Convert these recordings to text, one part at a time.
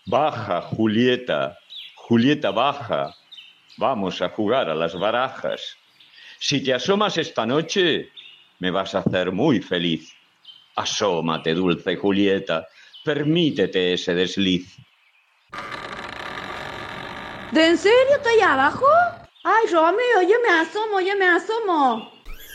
Baja, Julieta. Julieta, baja. Vamos a jugar a las barajas. Si te asomas esta noche, me vas a hacer muy feliz. Asómate, dulce Julieta. Permítete ese desliz. ¿De en serio está ahí abajo? Ay, Romeo, yo me asomo.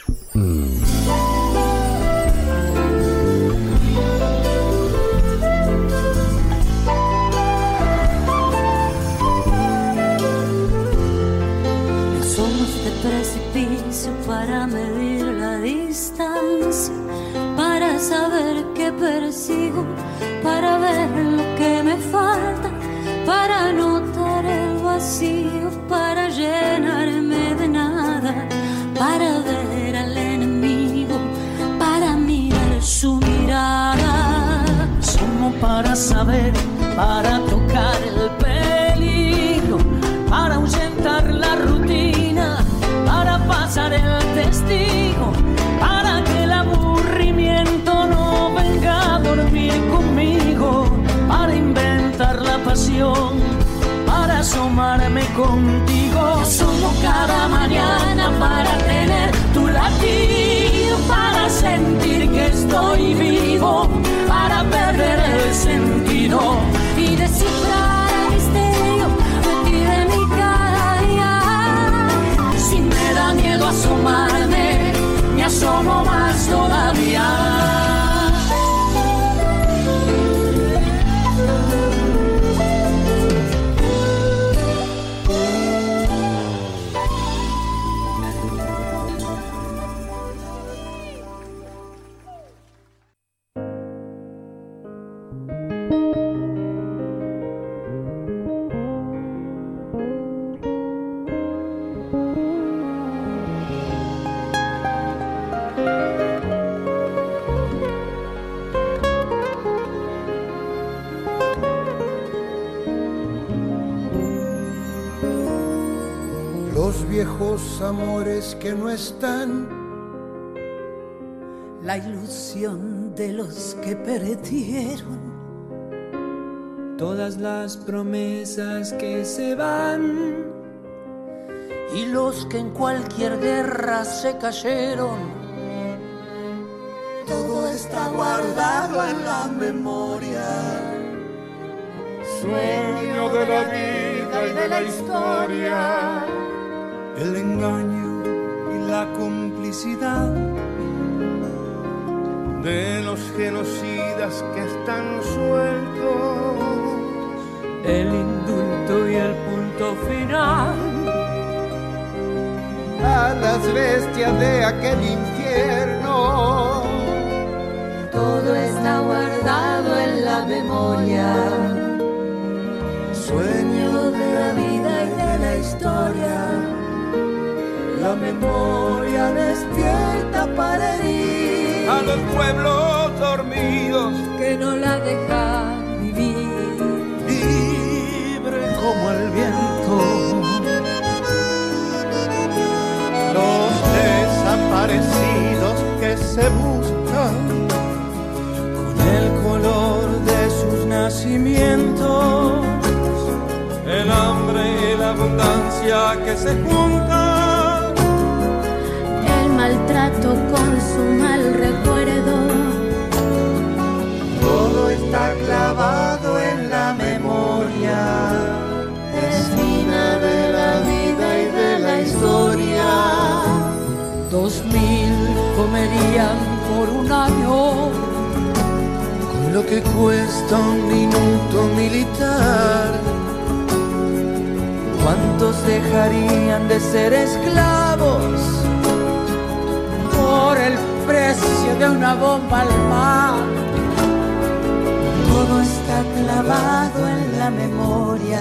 Somos de precipicio para medir la distancia, para saber qué persigo, para ver lo que me falta, para notar el vacío, para llenarme de nada, para ver al enemigo, para mirar su mirada. Somos para saber, para tocar el peligro, para ahuyentar la rutina, para pasar el testigo, para que el aburrimiento no venga a dormir conmigo, para inventar la pasión, para asomarme contigo. Asomo cada mañana para tener tu latido, para sentir que estoy vivo, para perder el sentido y descifrar el misterio metido en mi cara. Si me da miedo asomarme, me asomo más todavía. Viejos amores que no están, la ilusión de los que perdieron, todas las promesas que se van y los que en cualquier guerra se cayeron. Todo está guardado en la memoria, sueño de la vida y de la historia. El engaño y la complicidad de los genocidas que están sueltos, el indulto y el punto final a las bestias de aquel infierno. Todo está guardado en la memoria, sueño de la vida y de la historia. La memoria despierta para herir a los pueblos dormidos que no la dejan vivir, libre como el viento. Los desaparecidos que se buscan con el color de sus nacimientos, el hambre y la abundancia que se juntan, maltrato con su mal recuerdo. Todo está clavado en la memoria, espina de la vida y de la historia. 2000 comerían por un año con lo que cuesta un minuto militar. ¿Cuántos dejarían de ser esclavos por el precio de una bomba al mar? Todo está clavado en la memoria,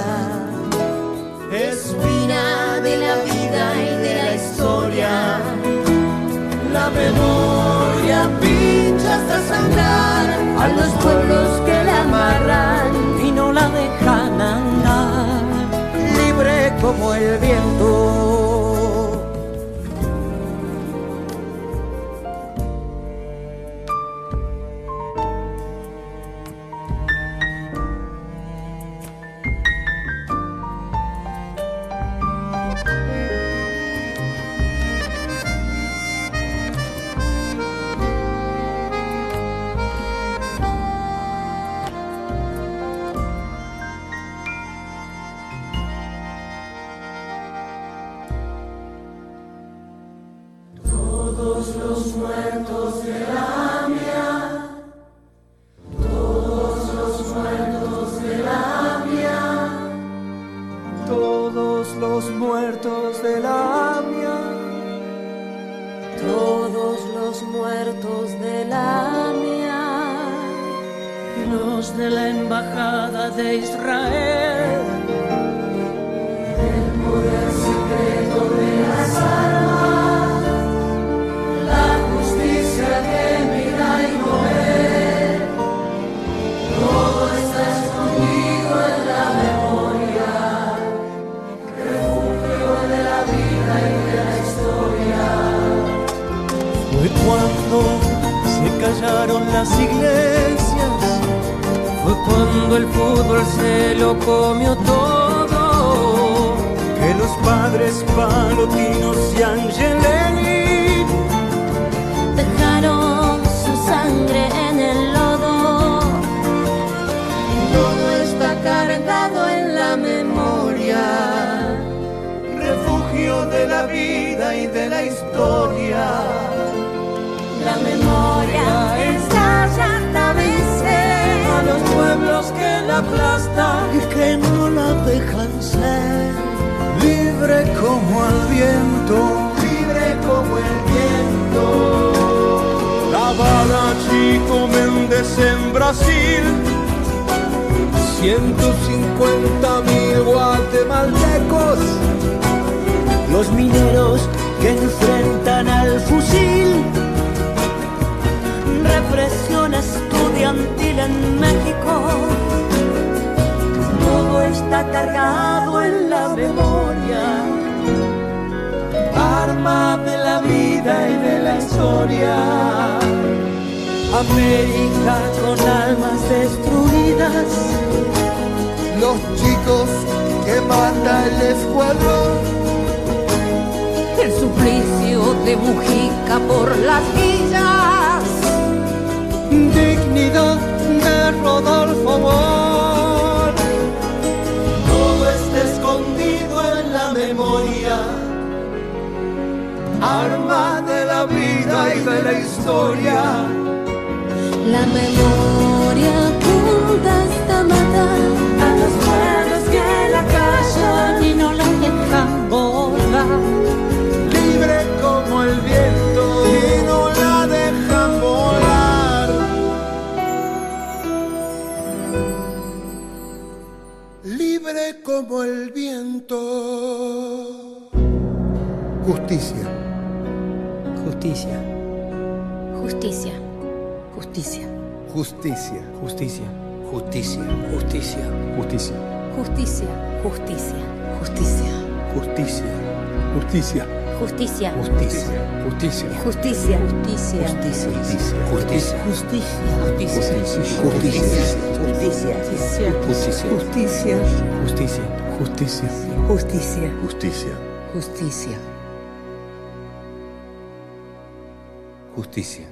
espina de la vida y de la historia. La memoria pincha hasta sangrar a los pueblos que la amarran y no la dejan andar, libre como el viento. manos de la embajada de Israel. El poder secreto de las almas, la justicia que mira y no ve, todo está escondido en la memoria, refugio de la vida y de la historia. Fue cuando se callaron las iglesias, fue cuando el fútbol se lo comió todo, que los padres Palotinos y Angelelli dejaron su sangre en el lodo. Todo está cargado en la memoria, refugio de la vida y de la historia. La memoria ensaya esta vencer a los pueblos que la aplastan y que no la dejan ser, libre como el viento, libre como el viento. La Habana, Chico Méndez en Brasil, 150.000 guatemaltecos, los mineros que enfrentan al fusil, represión estudiantil en México. Todo está cargado en la memoria, arma de la vida y de la historia. América con almas destruidas, los chicos que mata el escuadrón, El suplicio de Mujica por las villas, dignidad de Rodolfo Amor. Todo está escondido en la memoria, Arma de la vida y de la historia. La memoria apunta hasta matar a los pueblos que la callan y no la dejan volar. Libre como el viento y no la dejan volar. Libre como el viento. Justicia. Justicia. justicia. Justicia. Justicia. Justicia. Justicia. Justicia. Justicia. Justicia. Justicia. Justicia. Justicia. Justicia. Justicia. Justicia. Justicia. Justicia. Justicia. Justicia. Justicia.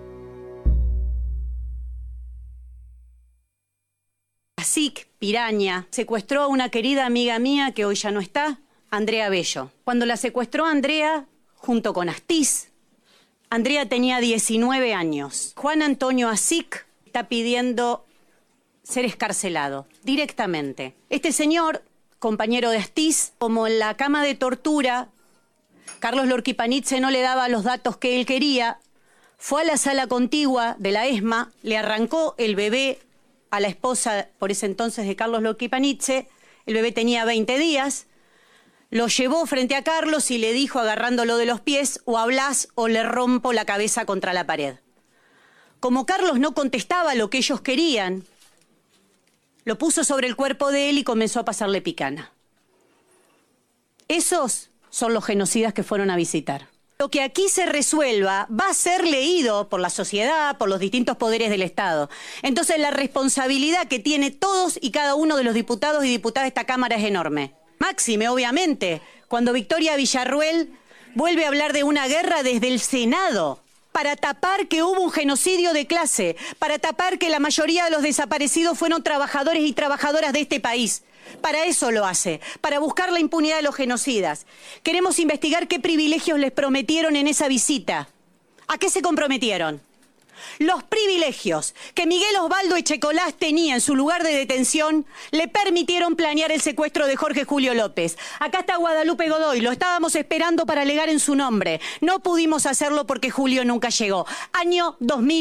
ASIC, Piraña, secuestró a una querida amiga mía que hoy ya no está, Andrea Bello. Cuando la secuestró Andrea, junto con Astiz, Andrea tenía 19 años. Juan Antonio ASIC está pidiendo ser excarcelado directamente. Este señor, compañero de Astiz, como en la cama de tortura, Carlos Lorquipanidze no le daba los datos que él quería, fue a la sala contigua de la ESMA, le arrancó el bebé a la esposa, por ese entonces, de Carlos Lorquipanidze. El bebé tenía 20 días. Lo llevó frente a Carlos y le dijo, agarrándolo de los pies, o hablás o le rompo la cabeza contra la pared. Como Carlos no contestaba lo que ellos querían, lo puso sobre el cuerpo de él y comenzó a pasarle picana. Esos son los genocidas que fueron a visitar. Lo que aquí se resuelva va a ser leído por la sociedad, por los distintos poderes del Estado. Entonces la responsabilidad que tiene todos y cada uno de los diputados y diputadas de esta Cámara es enorme. Máxime, obviamente, cuando Victoria Villarruel vuelve a hablar de una guerra desde el Senado, para tapar que hubo un genocidio de clase, para tapar que la mayoría de los desaparecidos fueron trabajadores y trabajadoras de este país. Para eso lo hace, para buscar la impunidad de los genocidas. Queremos investigar qué privilegios les prometieron en esa visita. ¿A qué se comprometieron? Los privilegios que Miguel Osvaldo Echecolás tenía en su lugar de detención le permitieron planear el secuestro de Jorge Julio López. Acá está Guadalupe Godoy, lo estábamos esperando para alegar en su nombre. No pudimos hacerlo porque Julio nunca llegó. Año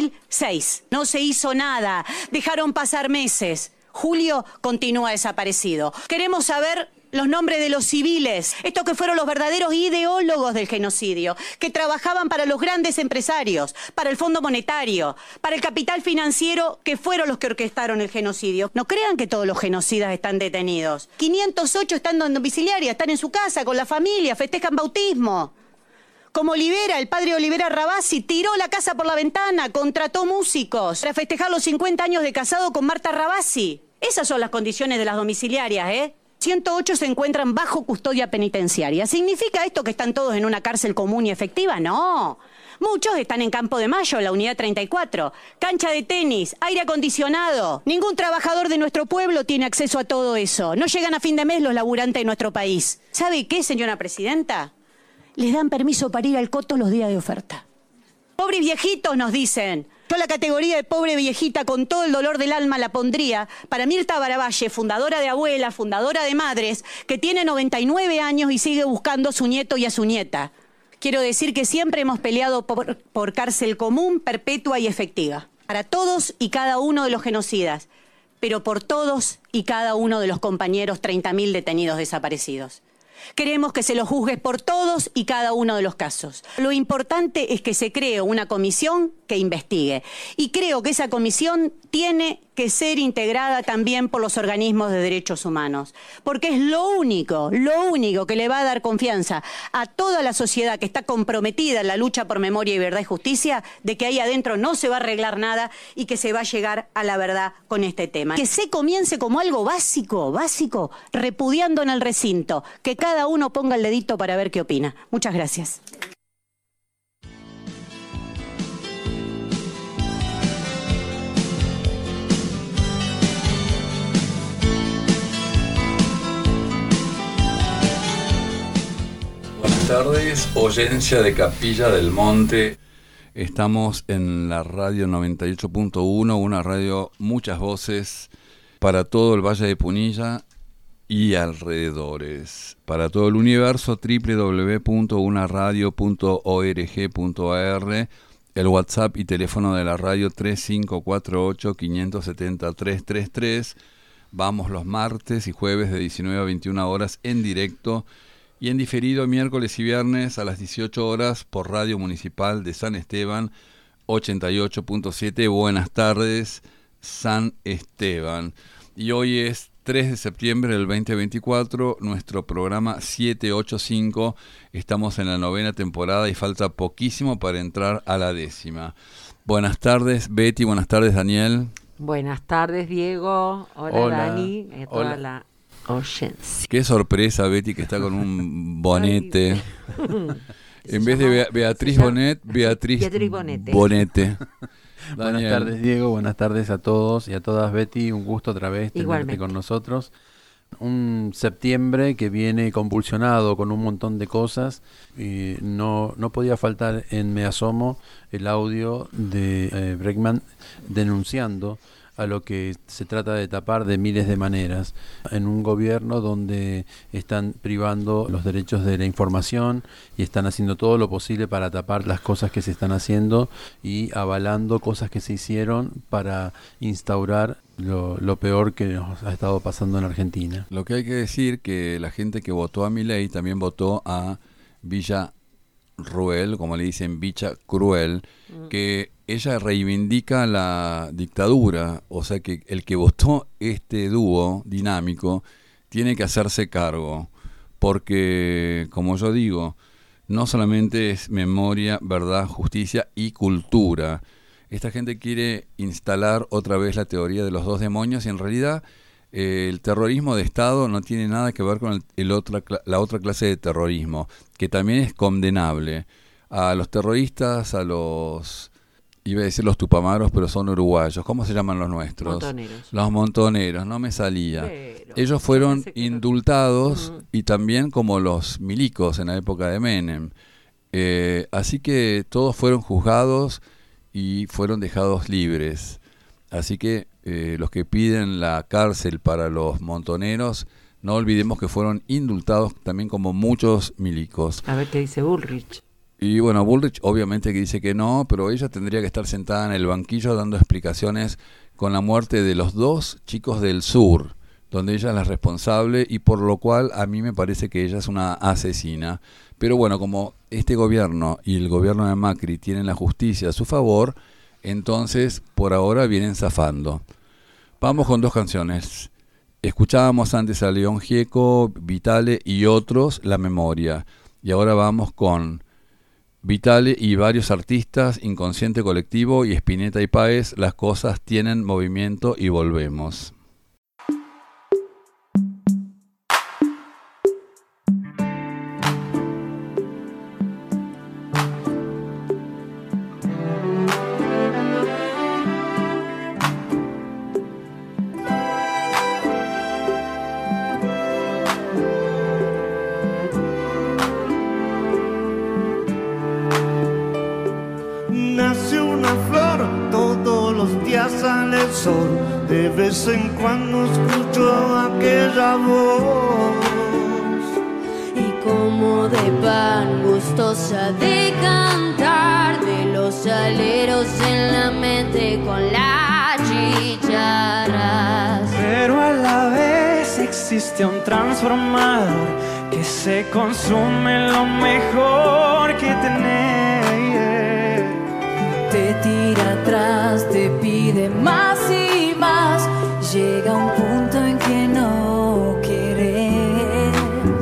2006. No se hizo nada. Dejaron pasar meses. Julio continúa desaparecido. Queremos saber los nombres de los civiles, estos que fueron los verdaderos ideólogos del genocidio, que trabajaban para los grandes empresarios, para el Fondo Monetario, para el capital financiero, que fueron los que orquestaron el genocidio. No crean que todos los genocidas están detenidos. 508 están en domiciliaria, están en su casa, con la familia, festejan bautismo. Como Olivera, el padre Olivera Rabasi, tiró la casa por la ventana, contrató músicos para festejar los 50 años de casado con Marta Rabasi. Esas son las condiciones de las domiciliarias, ¿eh? 108 se encuentran bajo custodia penitenciaria. ¿Significa esto que están todos en una cárcel común y efectiva? No. Muchos están en Campo de Mayo, la unidad 34. Cancha de tenis, aire acondicionado. Ningún trabajador de nuestro pueblo tiene acceso a todo eso. No llegan a fin de mes los laburantes de nuestro país. ¿Sabe qué, señora presidenta? Les dan permiso para ir al coto los días de oferta. Pobres viejitos, nos dicen. Yo la categoría de pobre viejita con todo el dolor del alma la pondría para Mirta Baravalle, fundadora de Abuela, fundadora de Madres, que tiene 99 años y sigue buscando a su nieto y a su nieta. Quiero decir que siempre hemos peleado por cárcel común, perpetua y efectiva. Para todos y cada uno de los genocidas, pero por todos y cada uno de los compañeros 30.000 detenidos desaparecidos. Queremos que se los juzgue por todos y cada uno de los casos. Lo importante es que se cree una comisión que investigue. Y creo que esa comisión tiene que ser integrada también por los organismos de derechos humanos. Porque es lo único que le va a dar confianza a toda la sociedad que está comprometida en la lucha por memoria y verdad y justicia, de que ahí adentro no se va a arreglar nada y que se va a llegar a la verdad con este tema. Que se comience como algo básico, repudiando en el recinto, que cada uno ponga el dedito para ver qué opina. Muchas gracias. Buenas tardes, oyencia de Capilla del Monte. Estamos en la radio 98.1, una radio muchas voces para todo el Valle de Punilla y alrededores. Para todo el universo, www.unaradio.org.ar, el WhatsApp y teléfono de la radio 3548-570-333. Vamos los martes y jueves de 19 a 21 horas en directo y en diferido miércoles y viernes a las 18 horas por Radio Municipal de San Esteban 88.7. Buenas tardes, San Esteban. Y hoy es 3 de septiembre del 2024, nuestro programa 785. Estamos en la 9ª temporada y falta poquísimo para entrar a la 10ª. Buenas tardes, Betty. Buenas tardes, Daniel. Buenas tardes, Diego. Hola. Dani. Toda la oyencia. Qué sorpresa, Betty, que está con un bonete. En vez de Beatriz Bonet, Beatriz Bonete. Buenas tardes, Diego. Buenas tardes a todos y a todas, Betty. Un gusto otra vez tenerte con nosotros. Un septiembre que viene convulsionado con un montón de cosas. Y no podía faltar en Me Asomo el audio de Bregman denunciando a lo que se trata de tapar de miles de maneras en un gobierno donde están privando los derechos de la información y están haciendo todo lo posible para tapar las cosas que se están haciendo y avalando cosas que se hicieron para instaurar lo peor que nos ha estado pasando en Argentina. Lo que hay que decir que la gente que votó a Milei también votó a Villarruel, como le dicen, Bicha Cruel, que ella reivindica la dictadura, o sea que el que votó este dúo dinámico tiene que hacerse cargo, porque, como yo digo, no solamente es memoria, verdad, justicia y cultura. Esta gente quiere instalar otra vez la teoría de los dos demonios y en realidad el terrorismo de Estado no tiene nada que ver con la otra clase de terrorismo, que también es condenable. A los terroristas, iba a decir los tupamaros, pero son uruguayos. ¿Cómo se llaman los nuestros? Montoneros. Los montoneros, no me salía. Pero ellos fueron indultados y también como los milicos en la época de Menem. Así que todos fueron juzgados y fueron dejados libres. Así que los que piden la cárcel para los montoneros, no olvidemos que fueron indultados también como muchos milicos. A ver qué dice Bullrich. Y bueno, Bullrich obviamente que dice que no, pero ella tendría que estar sentada en el banquillo dando explicaciones con la muerte de los 2 chicos del sur, donde ella es la responsable y por lo cual a mí me parece que ella es una asesina. Pero bueno, como este gobierno y el gobierno de Macri tienen la justicia a su favor, entonces por ahora vienen zafando. Vamos con 2 canciones. Escuchábamos antes a León Gieco, Vitale y otros, La Memoria. Y ahora vamos con Vitale y varios artistas, Inconsciente Colectivo y Spinetta y Páez, Las cosas tienen movimiento y volvemos. Sale el sol, de vez en cuando escucho aquella voz y como de pan gustosa de cantar, de los aleros en la mente con las chicharras. Pero a la vez existe un transformador que se consume lo mejor que tenés. Te tira atrás, te pide más y más. Llega un punto en que no querés.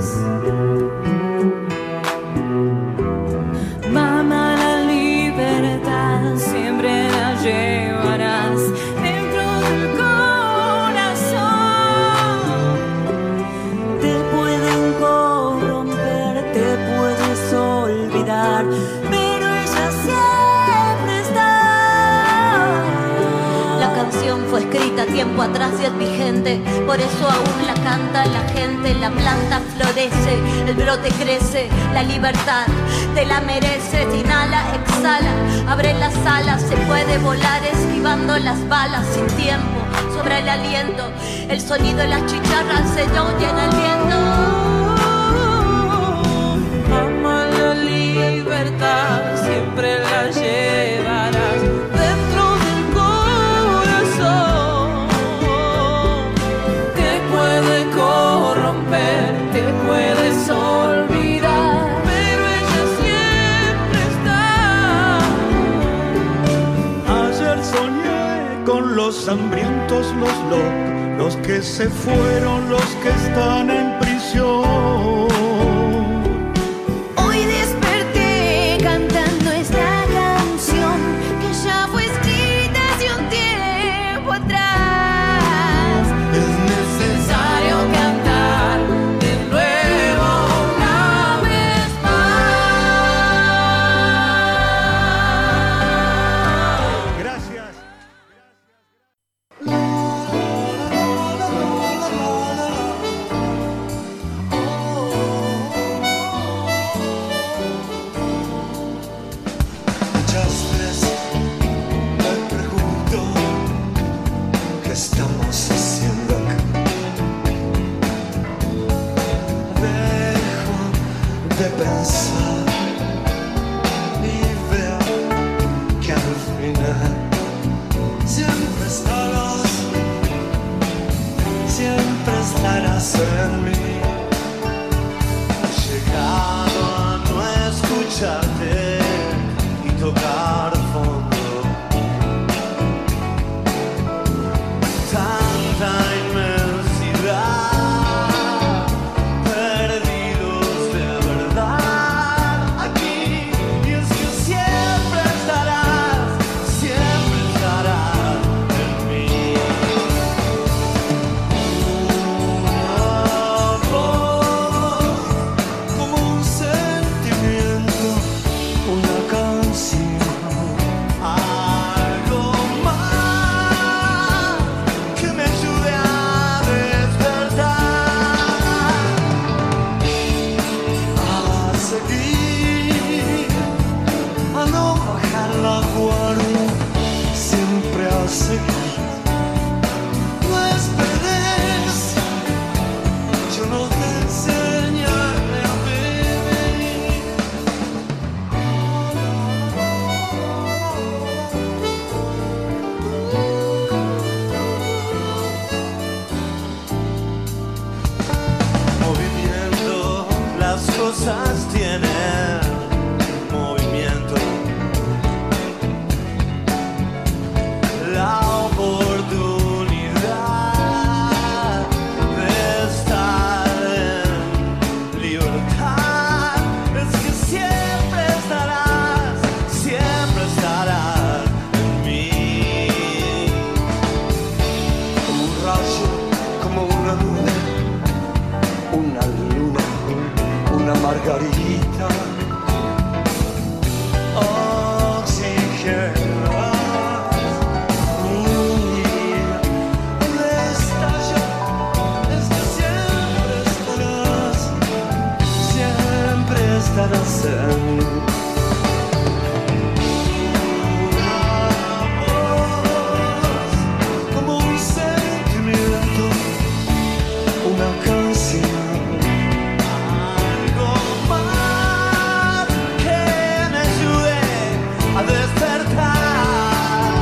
Mamá, la libertad siempre la llevarás dentro del corazón. Te pueden corromper, te puedes olvidar, pero ella siempre está. La canción fue escrita tiempo atrás y es vigente, por eso aún la canta la gente. La planta florece, el brote crece, la libertad te la mereces. Inhala, exhala, abre las alas, se puede volar esquivando las balas sin tiempo. Sobra el aliento, el sonido de las chicharras se oye en el viento. Mamá, la libertad siempre la llevarás dentro del corazón. Te puede corromper, te puedes olvidar, pero ella siempre está. Ayer soñé con los hambrientos, los locos, los que se fueron, los que están en prisión. Hoy desperté cantando esta canción que ya fue escrita hace un tiempo atrás. Es necesario Cantar de nuevo una vez más. Gracias. Muchas veces me pregunto qué estamos haciendo acá. Dejo de pensar y veo que al final siempre estarás en mí. He llegado a no escucharte y tocar fondo. Tanta inmensidad, perdidos de verdad. cosas tienen movimiento. La oportunidad de estar en libertad es que siempre estarás en mí. Como un rayo, como una nube, una luna, una margarita, oxígeno. Estarás en mí. Como un sentimiento, una canción, algo más que me ayude a despertar,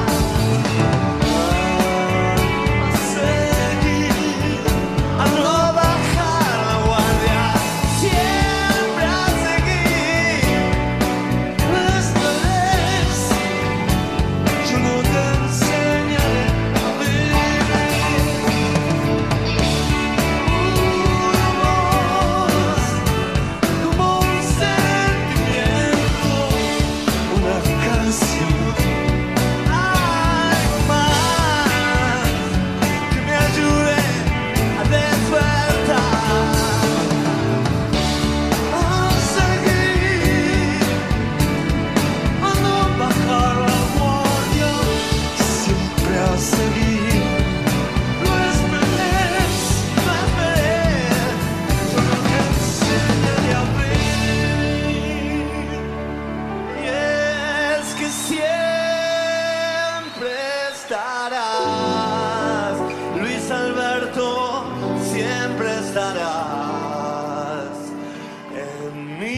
a seguir, a no bajar la guardia. Siempre estarás, Luis Alberto, siempre estarás en mí.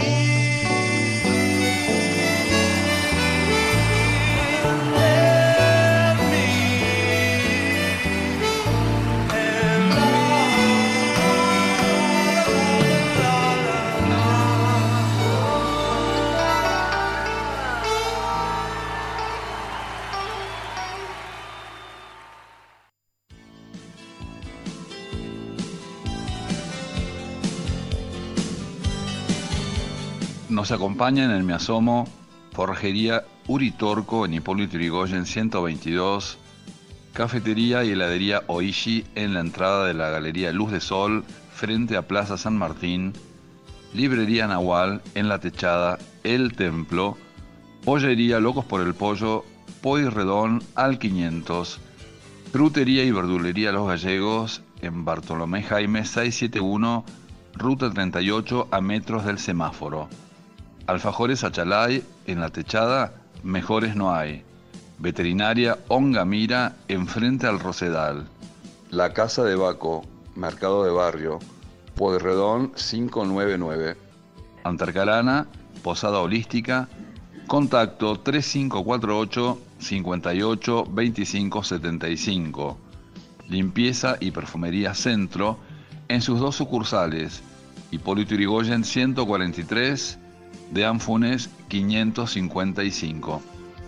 Nos acompañan en Me Asomo, Forjería Uritorco en Hipólito Yrigoyen 122, Cafetería y Heladería Oishi en la entrada de la Galería Luz de Sol frente a Plaza San Martín, Librería Nahual en la techada El Templo, Pollería Locos por el Pollo, Pueyrredón al 500, Frutería y Verdulería Los Gallegos en Bartolomé Jaime 671, Ruta 38 a metros del semáforo. Alfajores Achalay en la techada, mejores no hay. Veterinaria Ongamira enfrente al Rosedal. La Casa de Baco, Mercado de Barrio, Pueyrredón 599. Antarcarana, Posada Holística, contacto 3548 58 25 75. Limpieza y Perfumería Centro en sus dos sucursales, Hipólito Yrigoyen 143, de Anfunes 555.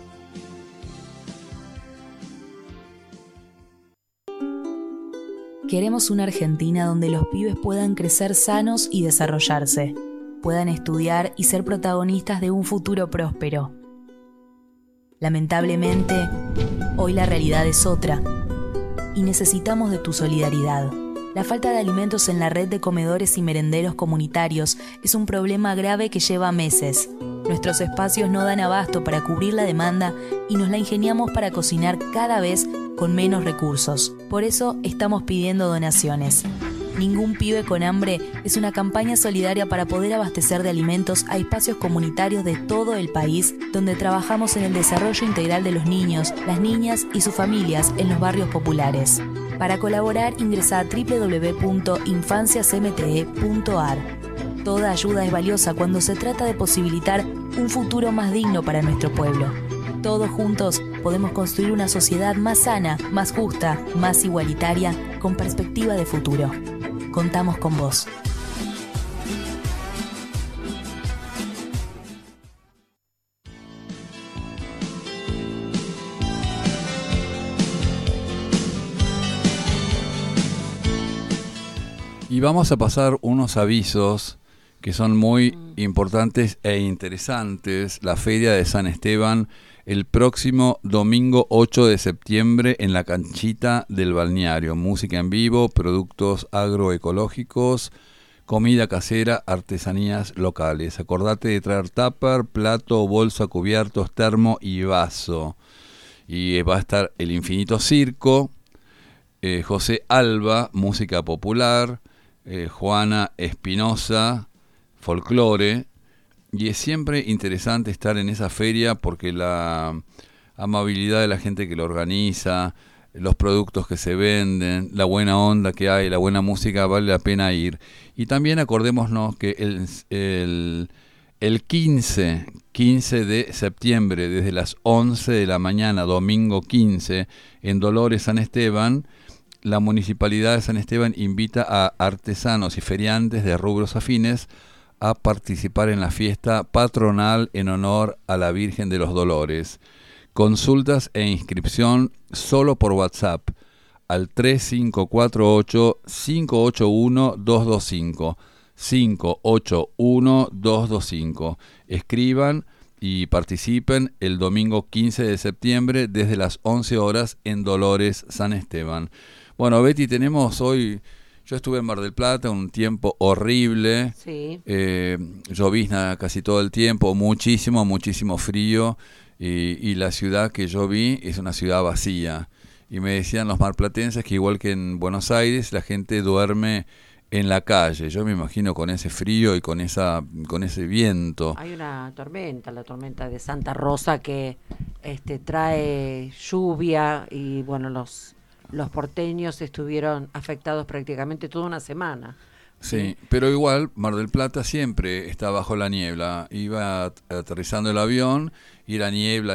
Queremos una Argentina donde los pibes puedan crecer sanos y desarrollarse, puedan estudiar y ser protagonistas de un futuro próspero. Lamentablemente, hoy la realidad es otra y necesitamos de tu solidaridad. La falta de alimentos en la red de comedores y merenderos comunitarios es un problema grave que lleva meses. Nuestros espacios no dan abasto para cubrir la demanda y nos la ingeniamos para cocinar cada vez con menos recursos. Por eso estamos pidiendo donaciones. Ningún pibe con hambre es una campaña solidaria para poder abastecer de alimentos a espacios comunitarios de todo el país, donde trabajamos en el desarrollo integral de los niños, las niñas y sus familias en los barrios populares. Para colaborar, ingresa a www.infanciasmte.ar. Toda ayuda es valiosa cuando se trata de posibilitar un futuro más digno para nuestro pueblo. Todos juntos podemos construir una sociedad más sana, más justa, más igualitaria, con perspectiva de futuro. Contamos con vos. Y vamos a pasar unos avisos que son muy importantes e interesantes. La Feria de San Esteban el próximo domingo 8 de septiembre en la canchita del balneario. Música en vivo, productos agroecológicos, comida casera, artesanías locales. Acordate de traer tupper, plato, bolsa, cubiertos, termo y vaso. Y va a estar el Infinito Circo, José Alba, música popular, Juana Espinosa, folclore. Y es siempre interesante estar en esa feria porque la amabilidad de la gente que lo organiza, los productos que se venden, la buena onda que hay, la buena música, vale la pena ir. Y también acordémonos que el 15 de septiembre, desde las 11 de la mañana, domingo 15, en Dolores, San Esteban, la Municipalidad de San Esteban invita a artesanos y feriantes de rubros afines a participar en la fiesta patronal en honor a la Virgen de los Dolores. Consultas e inscripción solo por WhatsApp al 3548-581-225. 581-225. Escriban y participen el domingo 15 de septiembre desde las 11 horas en Dolores, San Esteban. Bueno, Betty, tenemos hoy... Yo estuve en Mar del Plata un tiempo horrible, sí. Llovizna casi todo el tiempo, muchísimo frío, y la ciudad que yo vi es una ciudad vacía. Y me decían los marplatenses que igual que en Buenos Aires la gente duerme en la calle. Yo me imagino con ese frío y con ese viento. Hay una tormenta, la tormenta de Santa Rosa, que trae lluvia y bueno, los porteños estuvieron afectados prácticamente toda una semana. Sí, pero igual Mar del Plata siempre está bajo la niebla. Iba aterrizando el avión y la niebla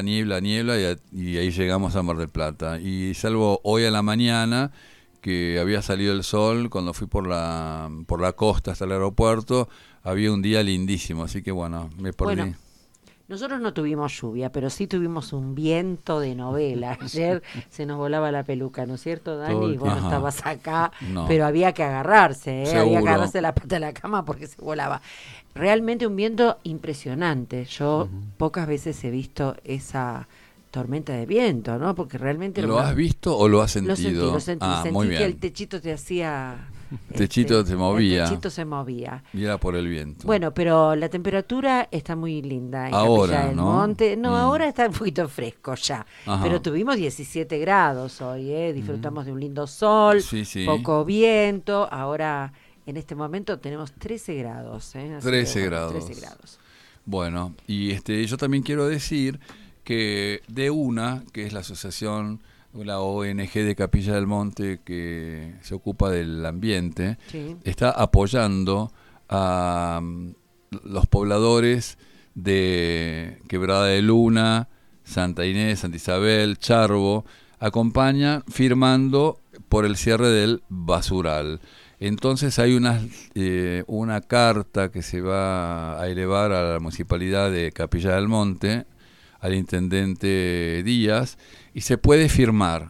y ahí llegamos a Mar del Plata. Y salvo hoy a la mañana que había salido el sol, cuando fui por la costa hasta el aeropuerto, había un día lindísimo. Así que bueno, me perdí. Bueno. Nosotros no tuvimos lluvia, pero sí tuvimos un viento de novela. Ayer se nos volaba la peluca, ¿no es cierto, Dani? Vos no estabas acá, no. Pero había que agarrarse, había que agarrarse la pata de la cama porque se volaba. Realmente un viento impresionante. Yo pocas veces he visto esa tormenta de viento, ¿no? Porque realmente... ¿Lo has visto o lo has sentido? Lo sentí. Muy bien. Que el techito te hacía... Techito se movía. El techito se movía. Y era por el viento. Bueno, pero la temperatura está muy linda en ahora, Capilla del Monte. No, ahora está un poquito fresco ya. Ajá. Pero tuvimos 17 grados hoy, disfrutamos de un lindo sol, poco viento. Ahora, en este momento, tenemos 13 grados. 13 grados. Bueno, y yo también quiero decir que DEUNA, que es la asociación... la ONG de Capilla del Monte que se ocupa del ambiente, está apoyando a los pobladores de Quebrada de Luna, Santa Inés, Santa Isabel, Charbo, acompaña firmando por el cierre del basural. Entonces hay una carta que se va a elevar a la Municipalidad de Capilla del Monte, al intendente Díaz, y se puede firmar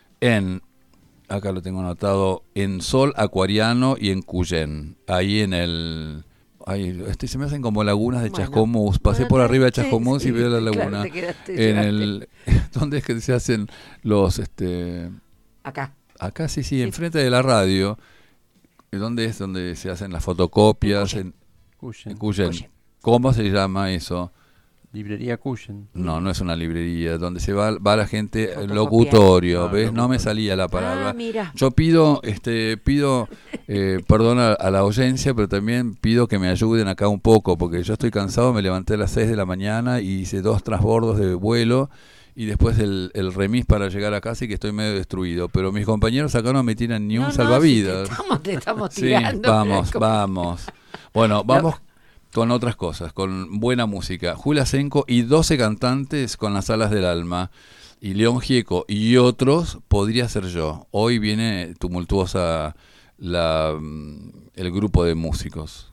acá lo tengo anotado, en Sol Acuariano y en Cuyén, ahí en el... se me hacen como lagunas de Chascomús. Pasé por arriba de Chascomús y veo la laguna. Claro, ¿dónde es que se hacen los... Acá sí, enfrente de la radio. ¿Dónde es donde se hacen las fotocopias? En Cuyén. ¿Cómo se llama eso? Librería Cushen. No es una librería, donde se va la gente, locutorio, ¿ves? No me salía la palabra. Mira. Yo pido perdón a la audiencia, pero también pido que me ayuden acá un poco, porque yo estoy cansado, me levanté a las 6 de la mañana y hice 2 transbordos de vuelo, y después el remis para llegar a casa y que estoy medio destruido. Pero mis compañeros acá no me tiran ni un salvavidas. Te estamos tirando. Vamos. Bueno, vamos... con otras cosas, con buena música. Julia Senko y 12 cantantes con las alas del alma. Y León Gieco y otros, podría ser yo. Hoy viene tumultuosa el grupo de músicos.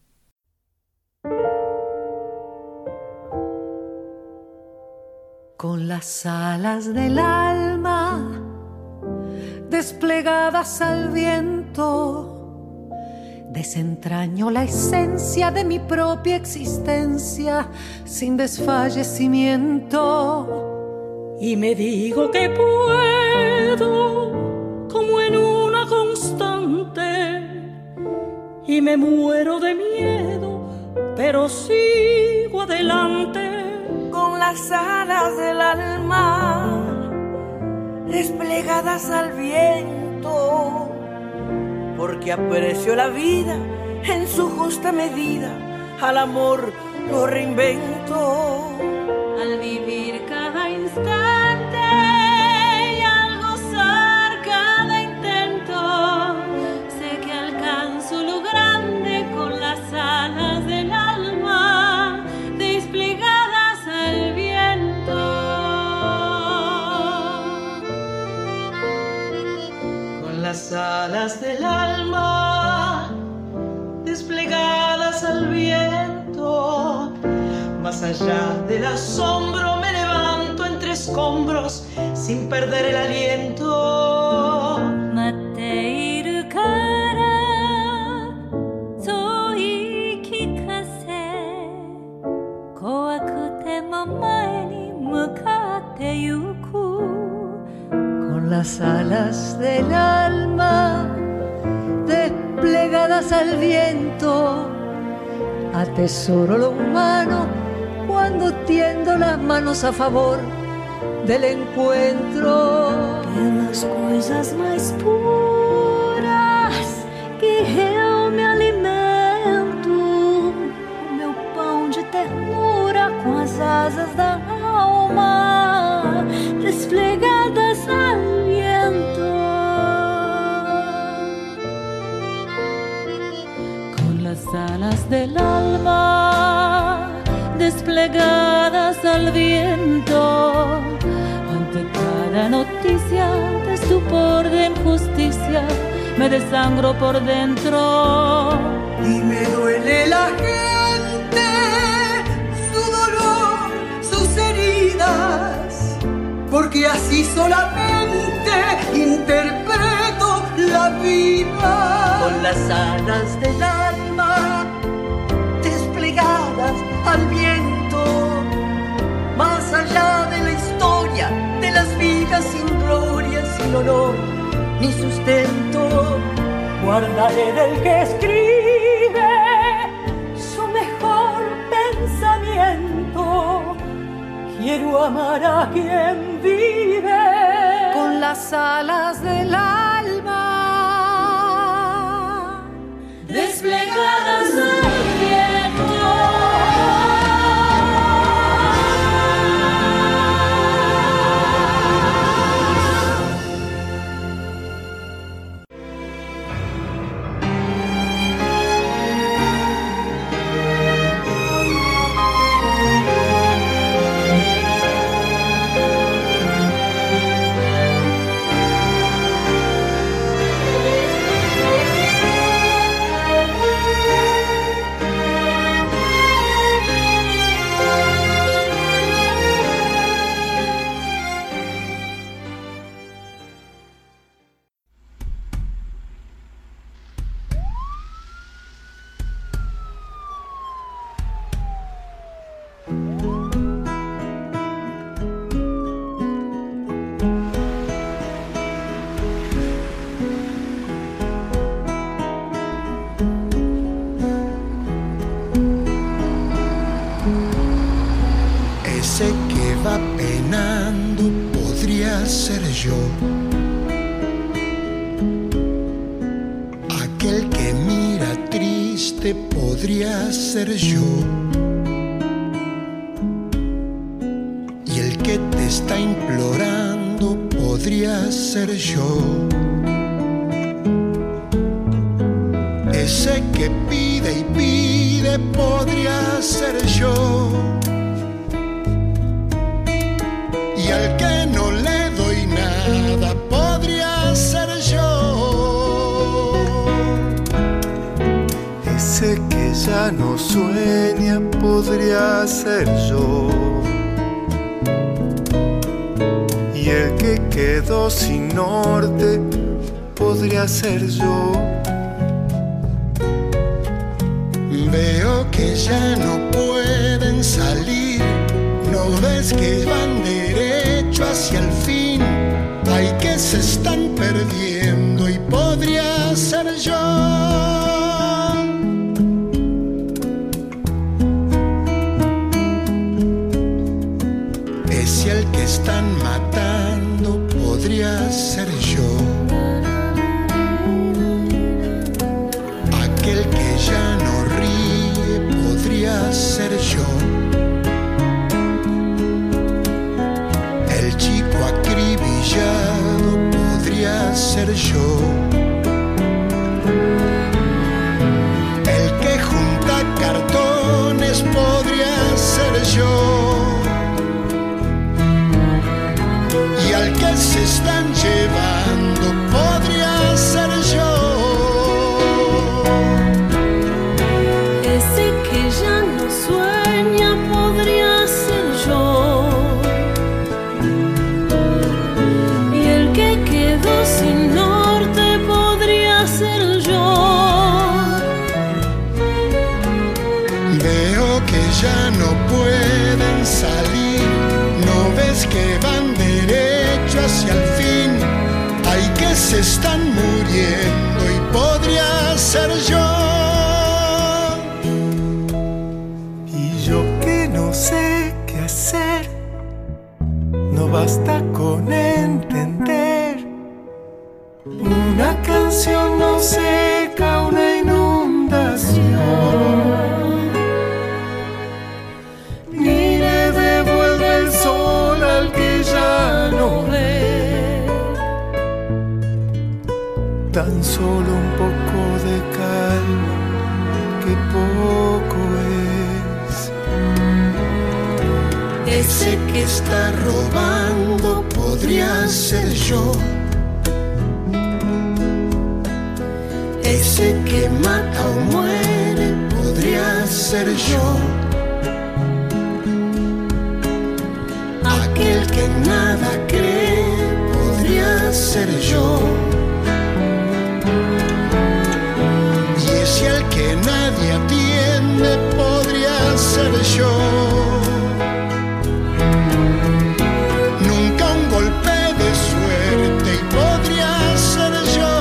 Con las alas del alma desplegadas al viento, Desentraño la esencia de mi propia existencia sin desfallecimiento. Y me digo que puedo, como en una constante, y me muero de miedo, pero sigo adelante. Con las alas del alma desplegadas al viento, porque aprecio la vida en su justa medida, al amor lo reinvento. Al vivir cada instante y al gozar cada intento, sé que alcanzo lo grande con las alas del alma desplegadas al viento. Con las alas del alma desplegadas al viento, más allá del asombro me levanto entre escombros sin perder el aliento. Mateiru kara zoi kikase, koakute mo mae ni mukatte yuku. Con las alas del alma desplegadas al viento, atesoro lo humano cuando tiendo las manos a favor del encuentro. Pelas coisas mais puras que eu me alimento, o meu pão de ternura com as asas da alma desplegadas al viento. Con las alas del alma desplegadas al viento, ante cada noticia de estupor, de injusticia, me desangro por dentro. Y me duele la gente, su dolor, sus heridas, porque así solamente interpreto la vida. Con las alas del alma desplegadas al viento, más allá de la historia, de las vidas sin gloria, sin honor ni sustento, guardaré del que escribe su mejor pensamiento. Quiero amar a quien vive con las alas del alma desplegadas al viento. Ese que va penando podría ser yo. Aquel que mira triste podría ser yo. Y el que te está implorando podría ser yo. Ese que pide y pide podría ser yo. Y al que no le doy nada podría ser yo. Ese que ya no sueña podría ser yo. Y el que quedó sin norte podría ser yo. Veo que ya no pueden salir, no ves que van derecho hacia el fin. Ay, que se están perdiendo y podría ser yo. Ese al que están matando podría ser yo. Aquel que ya no ríe podría ser yo. El chico acribillado podría ser yo. El que junta cartones podría ser yo. Y al que se están llevando podría ser yo. Ese que ya no sueña podría ser yo. Y el que quedó sin norte podría ser yo. Veo que ya no pueden salir, no ves que van derecho hacia el fin. Ay, que se están muriendo y podría ser yo. Y yo que no sé qué hacer, no basta con entender. Una canción no seca una inundación, ni le devuelve el sol al que ya no ve. Tan solo un poco de calma, que poco es. Ese que está robando podría ser yo. Ese que mata o muere podría ser yo. Aquel que nada cree podría ser yo. Y ese al que nadie atiende podría ser yo. Nunca un golpe de suerte y podría ser yo.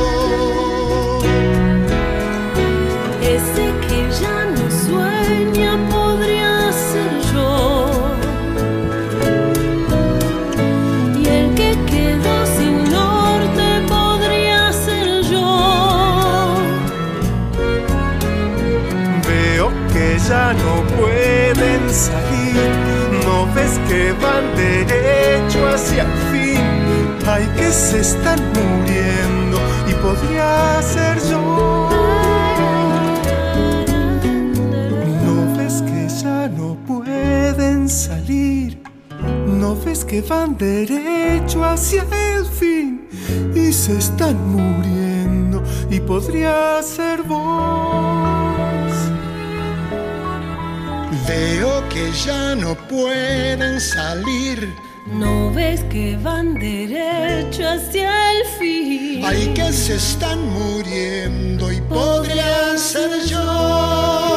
Ese que ya no sueña podría ser yo. Y el que quedó sin norte podría ser yo. Veo que ya no pueden salir, no ves que van derecho hacia el fin. Ay, que se están muriendo y podría ser yo. No ves que ya no pueden salir, no ves que van derecho hacia el fin. Y se están muriendo y podría ser vos. Veo que ya no pueden salir, no ves que van derecho hacia el fin. ay, que se están muriendo y podría ser yo.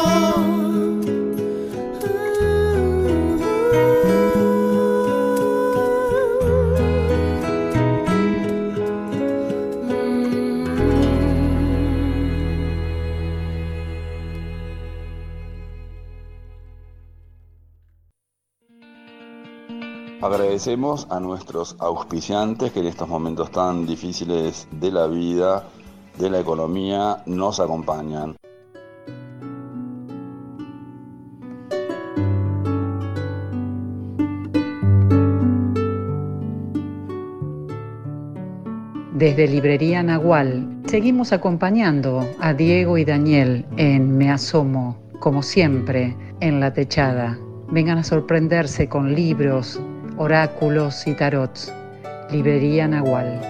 Agradecemos a nuestros auspiciantes que en estos momentos tan difíciles de la vida, de la economía, nos acompañan. Desde Librería Nahual seguimos acompañando a Diego y Daniel en Me Asomo, como siempre, en la techada. Vengan a sorprenderse con libros, oráculos y tarots. Librería Nahual.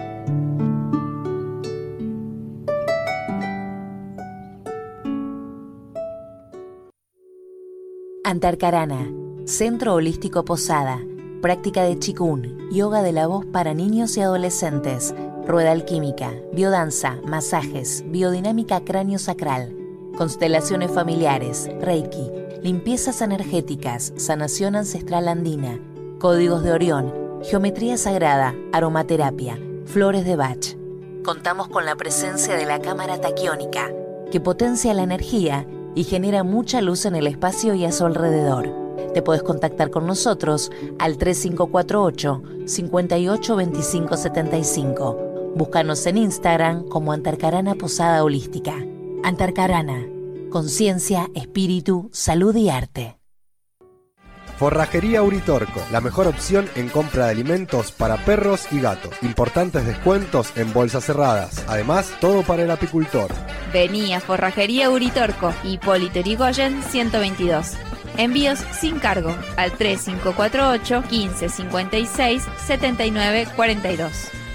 Antarcarana, Centro Holístico Posada, práctica de Qigún, yoga de la voz para niños y adolescentes, rueda alquímica, biodanza, masajes, biodinámica cráneo-sacral. constelaciones familiares, Reiki, limpiezas energéticas, sanación ancestral andina, códigos de Orión, geometría sagrada, aromaterapia, flores de Bach. Contamos con la presencia de la cámara taquiónica, que potencia la energía y genera mucha luz en el espacio y a su alrededor. Te puedes contactar con nosotros al 3548 58 25 75. Búscanos en Instagram como Antarcarana Posada Holística. Antarcarana, conciencia, espíritu, salud y arte. Forrajería Uritorco, la mejor opción en compra de alimentos para perros y gatos. Importantes descuentos en bolsas cerradas. Además, todo para el apicultor. Vení a Forrajería Uritorco, Hipólito Yrigoyen 122. Envíos sin cargo al 3548 15 56 79 42.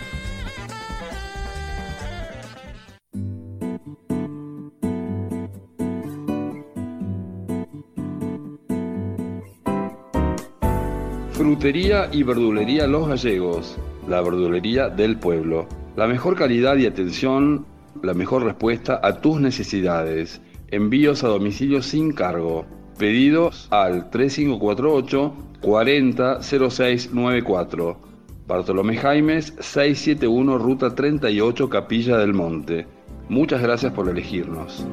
Frutería y verdulería Los Gallegos, la verdulería del pueblo. La mejor calidad y atención, la mejor respuesta a tus necesidades. Envíos a domicilio sin cargo. Pedidos al 3548 40 06 94. Bartolomé Jaimes 671 Ruta 38 Capilla del Monte. Muchas gracias por elegirnos.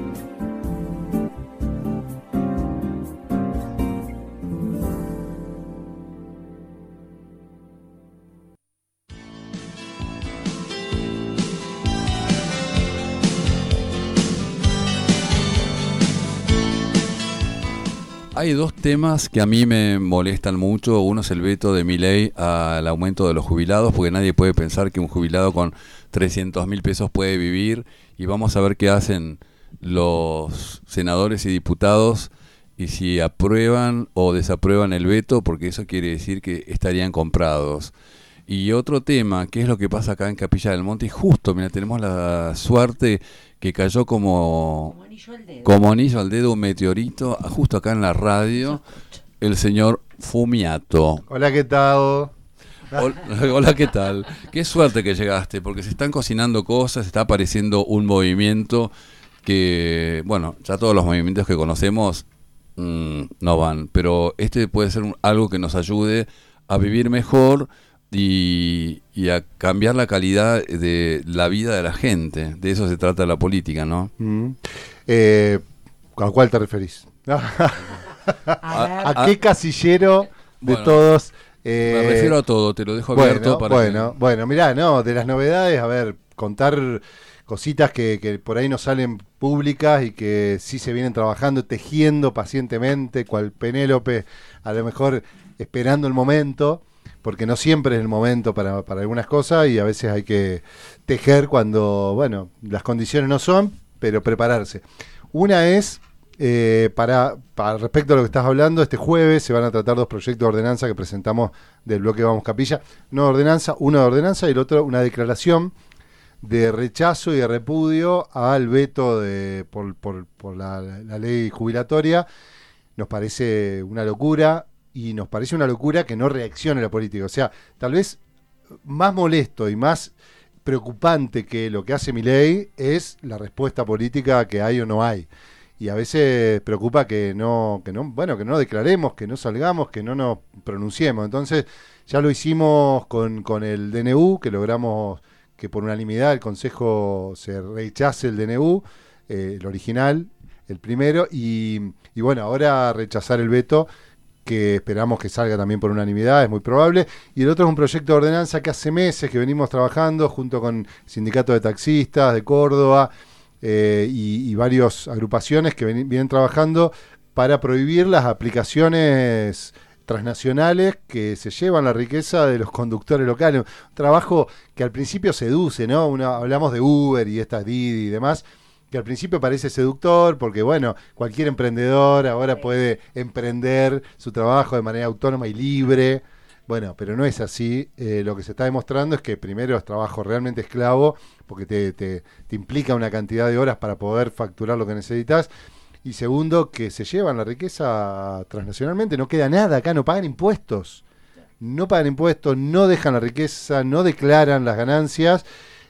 Hay dos temas que a mí me molestan mucho. Uno es el veto de Milei al aumento de los jubilados, porque nadie puede pensar que un jubilado con 300.000 pesos puede vivir. Y vamos a ver qué hacen los senadores y diputados y si aprueban o desaprueban el veto, porque eso quiere decir que estarían comprados. Y otro tema, ¿qué es lo que pasa acá en Capilla del Monte? Y justo, mira, tenemos la suerte que cayó como anillo al dedo un meteorito, justo acá en la radio, el señor Fumiato. Hola, ¿qué tal? Hola, ¿qué tal? Qué suerte que llegaste, porque se están cocinando cosas, está apareciendo un movimiento que, bueno, ya todos los movimientos que conocemos no van, pero este puede ser algo que nos ayude a vivir mejor y a cambiar la calidad de la vida de la gente. De eso se trata la política, ¿no? ¿A cuál te referís? ¿A qué casillero de todos? Me refiero a todo, te lo dejo abierto. Bueno, mirá, no, de las novedades, a ver, contar cositas que por ahí no salen públicas y que sí se vienen trabajando, tejiendo pacientemente, cual Penélope, a lo mejor esperando el momento, porque no siempre es el momento para algunas cosas y a veces hay que tejer cuando, bueno, las condiciones no son, pero prepararse. Una es, para respecto a lo que estás hablando, este jueves se van a tratar dos proyectos de ordenanza que presentamos del bloque Vamos Capilla, uno de ordenanza y el otro una declaración de rechazo y de repudio al veto por la ley jubilatoria. Nos parece una locura. Y nos parece una locura que no reaccione la política. O sea, tal vez más molesto y más preocupante que lo que hace Milei es la respuesta política que hay o no hay. Y a veces preocupa que no declaremos, que no salgamos, que no nos pronunciemos. Entonces, ya lo hicimos con el DNU, que logramos que por unanimidad el Consejo se rechace el DNU, el original, el primero, y bueno, ahora rechazar el veto, que esperamos que salga también por unanimidad, es muy probable. Y el otro es un proyecto de ordenanza que hace meses que venimos trabajando junto con el Sindicato de Taxistas de Córdoba y varias agrupaciones que vienen trabajando para prohibir las aplicaciones transnacionales que se llevan la riqueza de los conductores locales. Un trabajo que al principio seduce, ¿no? Hablamos de Uber y estas Didi y demás, que al principio parece seductor porque, bueno, cualquier emprendedor ahora puede emprender su trabajo de manera autónoma y libre. Bueno, pero no es así. Lo que se está demostrando es que primero es trabajo realmente esclavo, porque te implica una cantidad de horas para poder facturar lo que necesitas. Y segundo, que se llevan la riqueza transnacionalmente. No queda nada acá, no pagan impuestos. No pagan impuestos, no dejan la riqueza, no declaran las ganancias.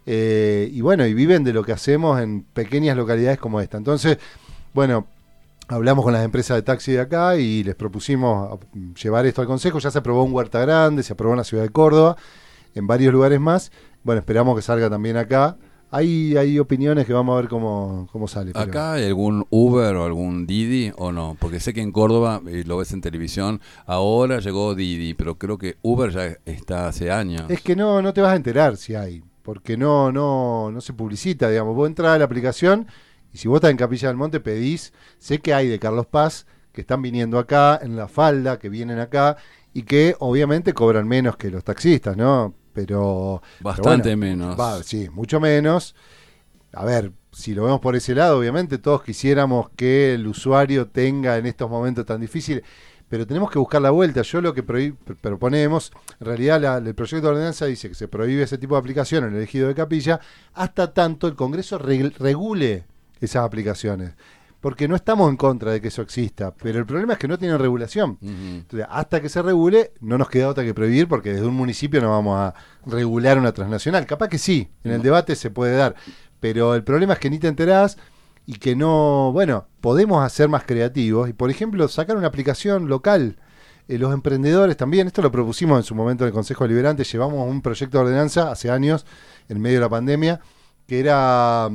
y bueno, y viven de lo que hacemos en pequeñas localidades como esta. Entonces, bueno, hablamos con las empresas de taxi de acá y les propusimos llevar esto al Consejo. Ya se aprobó en Huerta Grande, se aprobó en la ciudad de Córdoba, en varios lugares más. Bueno, esperamos que salga también acá. Hay opiniones que vamos a ver cómo sale. Pero... ¿Acá hay algún Uber o algún Didi o no? Porque sé que en Córdoba, lo ves en televisión, ahora llegó Didi, pero creo que Uber ya está hace años. Es que no te vas a enterar si hay, porque no se publicita, digamos. Vos entras a la aplicación y si vos estás en Capilla del Monte pedís, sé que hay de Carlos Paz que están viniendo acá, en La Falda, que vienen acá y que obviamente cobran menos que los taxistas, ¿no? Pero bastante bueno, menos. Sí, mucho menos. A ver, si lo vemos por ese lado, obviamente todos quisiéramos que el usuario tenga en estos momentos tan difíciles, pero tenemos que buscar la vuelta. Yo lo que proponemos, en realidad el proyecto de ordenanza dice que se prohíbe ese tipo de aplicación en el ejido de Capilla hasta tanto el Congreso regule esas aplicaciones. Porque no estamos en contra de que eso exista, pero el problema es que no tienen regulación. Entonces, hasta que se regule, no nos queda otra que prohibir, porque desde un municipio no vamos a regular una transnacional. Capaz que sí, en el debate se puede dar, pero el problema es que ni te enterás y que no, bueno, podemos ser más creativos y, por ejemplo, sacar una aplicación local. Los emprendedores también, esto lo propusimos en su momento en el Consejo Deliberante, llevamos un proyecto de ordenanza hace años, en medio de la pandemia, que era,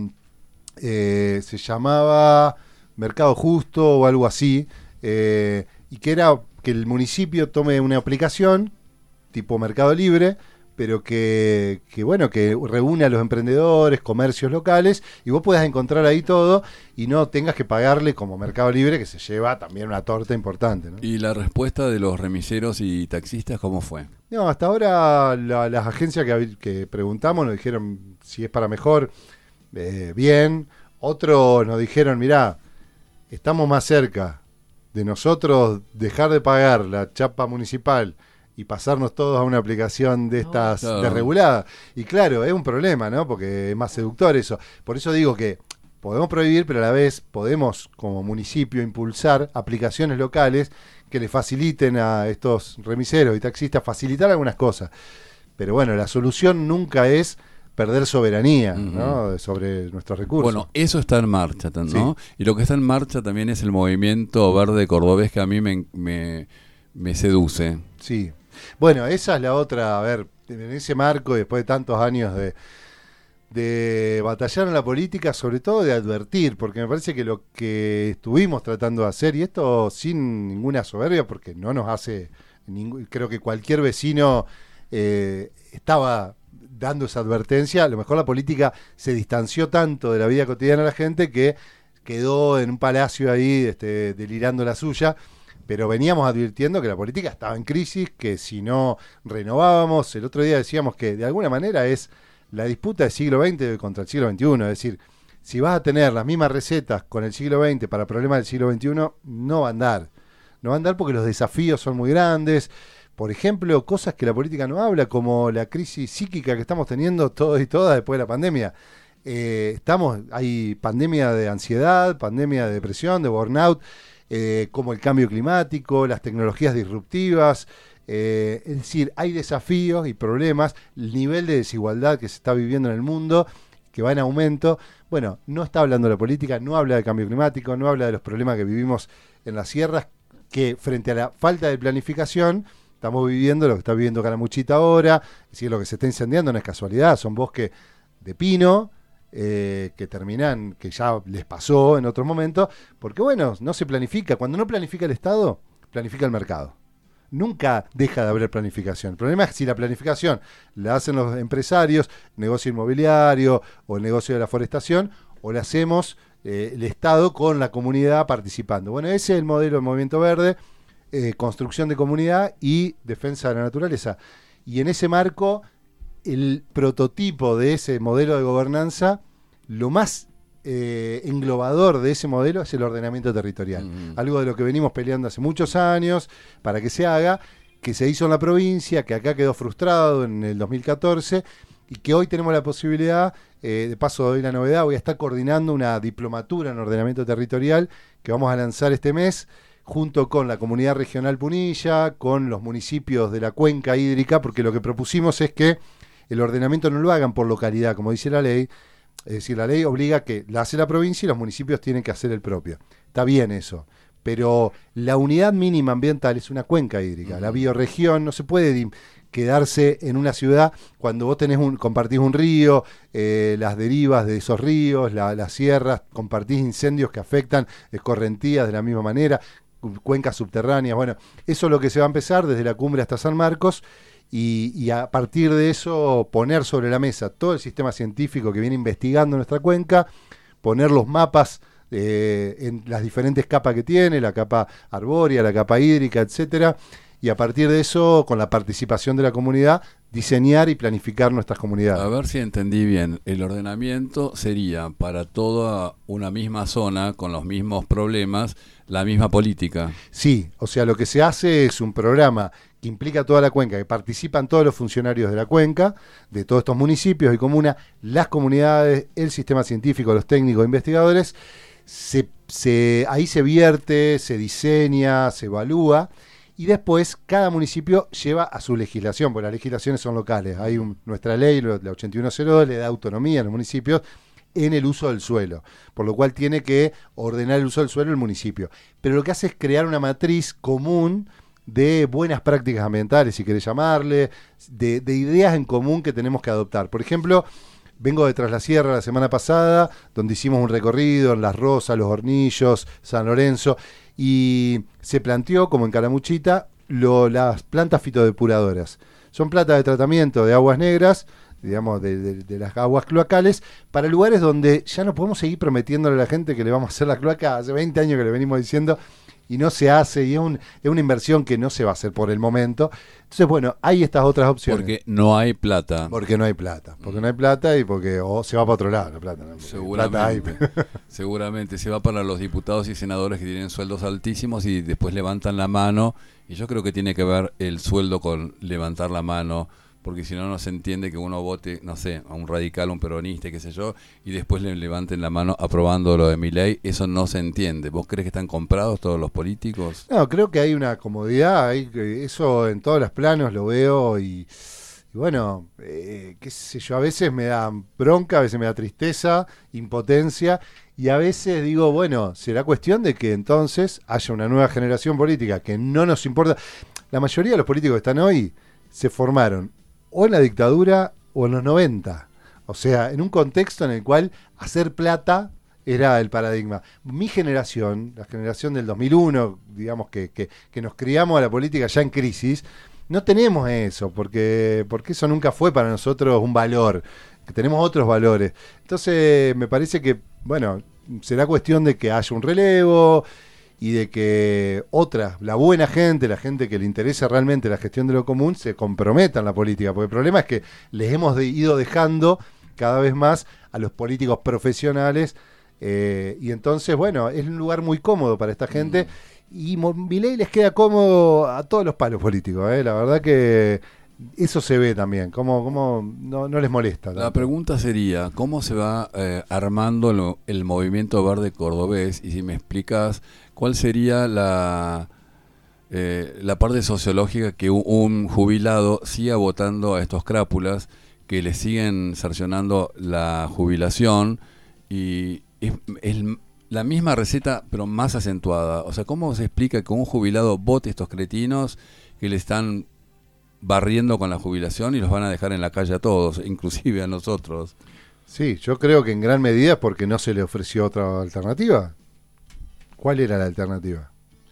se llamaba... Mercado Justo o algo así, y que era que el municipio tome una aplicación tipo Mercado Libre, pero que reúne a los emprendedores, comercios locales, y vos puedas encontrar ahí todo y no tengas que pagarle como Mercado Libre, que se lleva también una torta importante, ¿no? ¿Y la respuesta de los remiseros y taxistas cómo fue? No, hasta ahora las agencias que preguntamos nos dijeron si es para mejor, bien. Otros nos dijeron, mirá, estamos más cerca de nosotros dejar de pagar la chapa municipal y pasarnos todos a una aplicación de estas desregulada. Y claro, es un problema, ¿no? Porque es más seductor eso. Por eso digo que podemos prohibir, pero a la vez podemos, como municipio, impulsar aplicaciones locales que le faciliten a estos remiseros y taxistas, facilitar algunas cosas. Pero bueno, la solución nunca es perder soberanía, ¿no? Sobre nuestros recursos. Bueno, eso está en marcha, ¿no? Sí. Y lo que está en marcha también es el movimiento verde cordobés, que a mí me seduce. Sí. Bueno, esa es la otra, a ver, en ese marco, después de tantos años de batallar en la política, sobre todo de advertir, porque me parece que lo que estuvimos tratando de hacer, y esto sin ninguna soberbia, porque no nos hace, creo que cualquier vecino estaba dando esa advertencia. A lo mejor la política se distanció tanto de la vida cotidiana de la gente que quedó en un palacio ahí delirando la suya, pero veníamos advirtiendo que la política estaba en crisis, que si no renovábamos, el otro día decíamos que de alguna manera es la disputa del siglo XX contra el siglo XXI, es decir, si vas a tener las mismas recetas con el siglo XX para problemas del siglo XXI, no va a andar porque los desafíos son muy grandes. Por ejemplo, cosas que la política no habla, como la crisis psíquica que estamos teniendo todos y todas después de la pandemia. Hay pandemia de ansiedad, pandemia de depresión, de burnout, como el cambio climático, las tecnologías disruptivas. Es decir, hay desafíos y problemas, el nivel de desigualdad que se está viviendo en el mundo, que va en aumento. Bueno, no está hablando la política, no habla del cambio climático, no habla de los problemas que vivimos en las sierras, que frente a la falta de planificación estamos viviendo lo que está viviendo Calamuchita ahora. Es decir, lo que se está incendiando no es casualidad, son bosques de pino que terminan, que ya les pasó en otros momentos, porque bueno, no se planifica. Cuando no planifica el Estado, planifica el mercado. Nunca deja de haber planificación. El problema es que si la planificación la hacen los empresarios, negocio inmobiliario o el negocio de la forestación, o la hacemos el Estado con la comunidad participando. Bueno, ese es el modelo del Movimiento Verde, construcción de comunidad y defensa de la naturaleza. Y en ese marco, el prototipo de ese modelo de gobernanza, lo más englobador de ese modelo es el ordenamiento territorial. Algo de lo que venimos peleando hace muchos años para que se haga, que se hizo en la provincia, que acá quedó frustrado en el 2014 y que hoy tenemos la posibilidad, de paso doy la novedad, voy a estar coordinando una diplomatura en ordenamiento territorial que vamos a lanzar este mes, junto con la Comunidad Regional Punilla, con los municipios de la cuenca hídrica, porque lo que propusimos es que el ordenamiento no lo hagan por localidad, como dice la ley. Es decir, la ley obliga que la hace la provincia y los municipios tienen que hacer el propio. Está bien eso, pero la unidad mínima ambiental es una cuenca hídrica. La bioregión no se puede quedarse en una ciudad cuando vos compartís un río, las derivas de esos ríos, las sierras, compartís incendios que afectan escorrentías de la misma manera, cuencas subterráneas. Bueno, eso es lo que se va a empezar desde la cumbre hasta San Marcos. Y a partir de eso poner sobre la mesa todo el sistema científico que viene investigando nuestra cuenca, poner los mapas en las diferentes capas que tiene, la capa arbórea, la capa hídrica, etcétera, y a partir de eso, con la participación de la comunidad, diseñar y planificar nuestras comunidades. A ver si entendí bien, el ordenamiento sería para toda una misma zona, con los mismos problemas, la misma política. Sí, o sea, lo que se hace es un programa que implica toda la cuenca, que participan todos los funcionarios de la cuenca, de todos estos municipios y comunas, las comunidades, el sistema científico, los técnicos, investigadores. Ahí se vierte, se diseña, se evalúa, y después cada municipio lleva a su legislación, porque las legislaciones son locales. Hay nuestra ley, la 8102, le da autonomía a los municipios en el uso del suelo, por lo cual tiene que ordenar el uso del suelo el municipio. Pero lo que hace es crear una matriz común de buenas prácticas ambientales, si querés llamarle, de ideas en común que tenemos que adoptar. Por ejemplo, vengo de Tras la Sierra la semana pasada, donde hicimos un recorrido en Las Rosas, Los Hornillos, San Lorenzo, y se planteó, como en Calamuchita, las plantas fitodepuradoras. Son plantas de tratamiento de aguas negras, digamos, de las aguas cloacales, para lugares donde ya no podemos seguir prometiéndole a la gente que le vamos a hacer la cloaca. Hace 20 años que le venimos diciendo, y no se hace, y es una inversión que no se va a hacer por el momento. Entonces, bueno, hay estas otras opciones. Porque no hay plata. Porque no hay plata. Porque no hay plata y porque se va para otro lado la plata. ¿No? Seguramente. Seguramente se va para los diputados y senadores que tienen sueldos altísimos y después levantan la mano. Y yo creo que tiene que ver el sueldo con levantar la mano, porque si no, no se entiende que uno vote, no sé, a un radical, un peronista, qué sé yo, y después le levanten la mano aprobando lo de Milei. Eso no se entiende. ¿Vos crees que están comprados todos los políticos? No, creo que hay una comodidad, eso en todos los planos lo veo, y bueno, qué sé yo, a veces me da bronca, a veces me da tristeza, impotencia, y a veces digo, bueno, será cuestión de que entonces haya una nueva generación política que no nos importa. La mayoría de los políticos que están hoy se formaron o en la dictadura o en los 90. O sea, en un contexto en el cual hacer plata era el paradigma. Mi generación, la generación del 2001, digamos que nos criamos a la política ya en crisis, no tenemos eso, porque eso nunca fue para nosotros un valor, que tenemos otros valores. Entonces, me parece que, bueno, será cuestión de que haya un relevo y de que la buena gente, la gente que le interesa realmente la gestión de lo común, se comprometa en la política, porque el problema es que les hemos ido dejando cada vez más a los políticos profesionales, y entonces, bueno, es un lugar muy cómodo para esta gente, y Milei les queda cómodo a todos los palos políticos, la verdad que eso se ve también, como no les molesta tanto. La pregunta sería, ¿cómo se va armando el movimiento verde cordobés? Y si me explicas, ¿cuál sería la parte sociológica que un jubilado siga votando a estos crápulas que le siguen cercionando la jubilación? Y es la misma receta, pero más acentuada. O sea, ¿cómo se explica que un jubilado vote estos cretinos que le están barriendo con la jubilación y los van a dejar en la calle a todos, inclusive a nosotros? Sí, yo creo que en gran medida es porque no se le ofreció otra alternativa. ¿Cuál era la alternativa?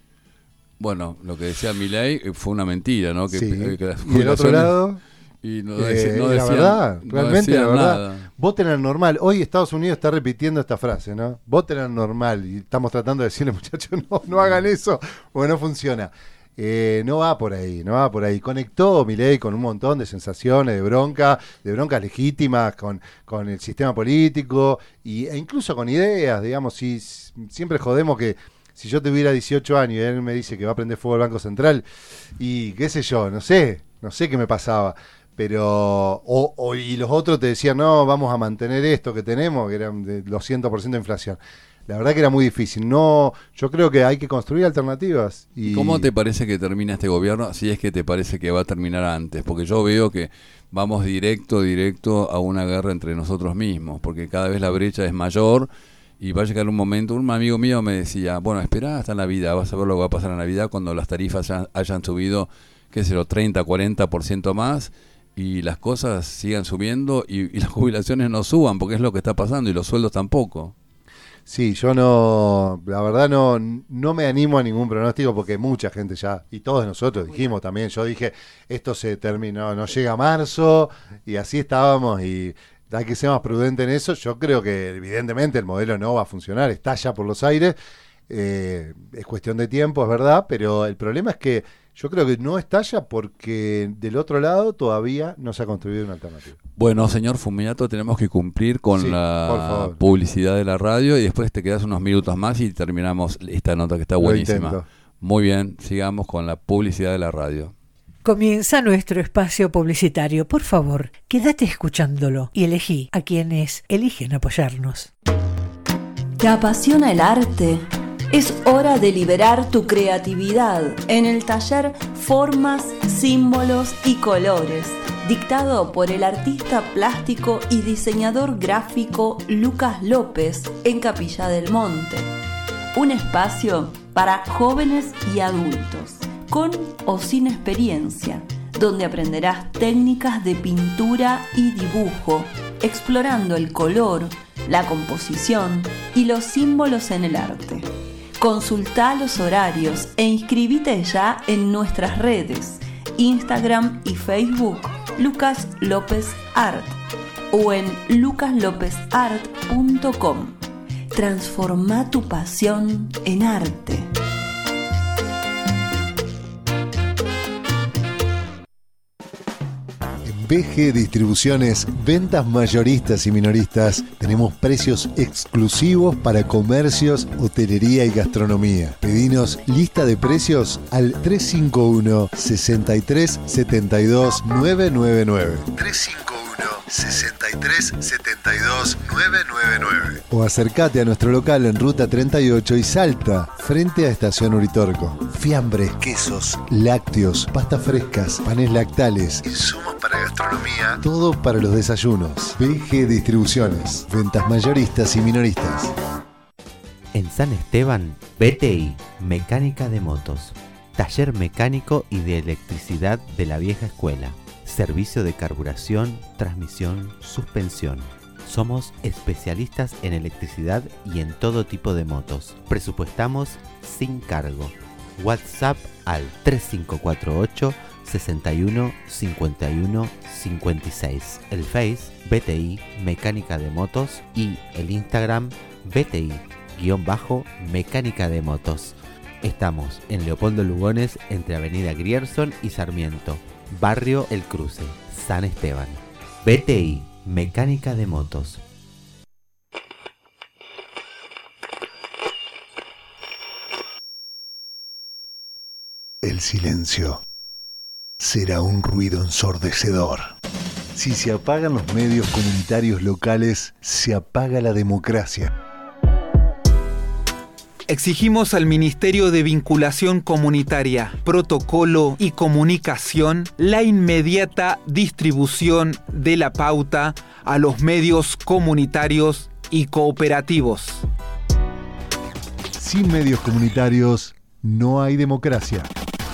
Bueno, lo que decía Milei fue una mentira, ¿no? Sí. ¿Y el otro lado? Y no la decían, verdad, realmente la verdad. Nada. Voten al normal. Hoy Estados Unidos está repitiendo esta frase, ¿no? Voten al normal. Y estamos tratando de decirle, muchachos, no hagan eso, porque no funciona. No va por ahí. Conectó Milei con un montón de sensaciones, de broncas legítimas con el sistema político e incluso con ideas, digamos. Si siempre jodemos que si yo tuviera 18 años y él me dice que va a prender fuego el Banco Central, y qué sé yo, no sé qué me pasaba. pero y los otros te decían, no, vamos a mantener esto que tenemos, que eran de 200% de inflación. La verdad que era muy difícil. No, yo creo que hay que construir alternativas. Y ¿cómo te parece que termina este gobierno? Si es que te parece que va a terminar antes, porque yo veo que vamos directo a una guerra entre nosotros mismos, porque cada vez la brecha es mayor y va a llegar un momento. Un amigo mío me decía, bueno, esperá hasta Navidad, vas a ver lo que va a pasar en Navidad cuando las tarifas hayan subido, qué sé yo, 30, 40% más, y las cosas sigan subiendo y las jubilaciones no suban, porque es lo que está pasando, y los sueldos tampoco. Sí, yo no, la verdad no me animo a ningún pronóstico, porque mucha gente ya, y todos nosotros dijimos también, yo dije, esto se terminó, no llega a marzo, y así estábamos, y hay que ser más prudente en eso. Yo creo que evidentemente el modelo no va a funcionar, está ya por los aires, es cuestión de tiempo, es verdad, pero el problema es que yo creo que no estalla porque del otro lado todavía no se ha construido una alternativa. Bueno, señor Fumiato, tenemos que cumplir con la publicidad de la radio y después te quedas unos minutos más y terminamos esta nota que está buenísima. Muy bien, sigamos con la publicidad de la radio. Comienza nuestro espacio publicitario. Por favor, quédate escuchándolo y elegí a quienes eligen apoyarnos. ¿Te apasiona el arte? Es hora de liberar tu creatividad en el taller Formas, Símbolos y Colores, dictado por el artista plástico y diseñador gráfico Lucas López en Capilla del Monte. Un espacio para jóvenes y adultos, con o sin experiencia, donde aprenderás técnicas de pintura y dibujo, explorando el color, la composición y los símbolos en el arte. Consulta los horarios e inscribite ya en nuestras redes, Instagram y Facebook, Lucas López Art, o en lucaslopezart.com. Transforma tu pasión en arte. BG Distribuciones, ventas mayoristas y minoristas. Tenemos precios exclusivos para comercios, hotelería y gastronomía. Pedinos lista de precios al 351-6372-999. 351-6372-999. O acércate a nuestro local en Ruta 38 y Salta, frente a Estación Uritorco. Fiambres, quesos, lácteos, pastas frescas, panes lactales, insumos para gastronomía, todo para los desayunos. BG Distribuciones, ventas mayoristas y minoristas. En San Esteban, BTI, Mecánica de Motos, taller mecánico y de electricidad de la vieja escuela, servicio de carburación, transmisión, suspensión. Somos especialistas en electricidad y en todo tipo de motos. Presupuestamos sin cargo. WhatsApp al 3548 61 51 56. El Face BTI Mecánica de Motos y el Instagram BTI_Mecánica de Motos. Estamos en Leopoldo Lugones entre Avenida Grierson y Sarmiento, Barrio El Cruce, San Esteban. BTI Mecánica de Motos. El silencio será un ruido ensordecedor. Si se apagan los medios comunitarios locales, se apaga la democracia. Exigimos al Ministerio de Vinculación Comunitaria, Protocolo y Comunicación la inmediata distribución de la pauta a los medios comunitarios y cooperativos. Sin medios comunitarios no hay democracia.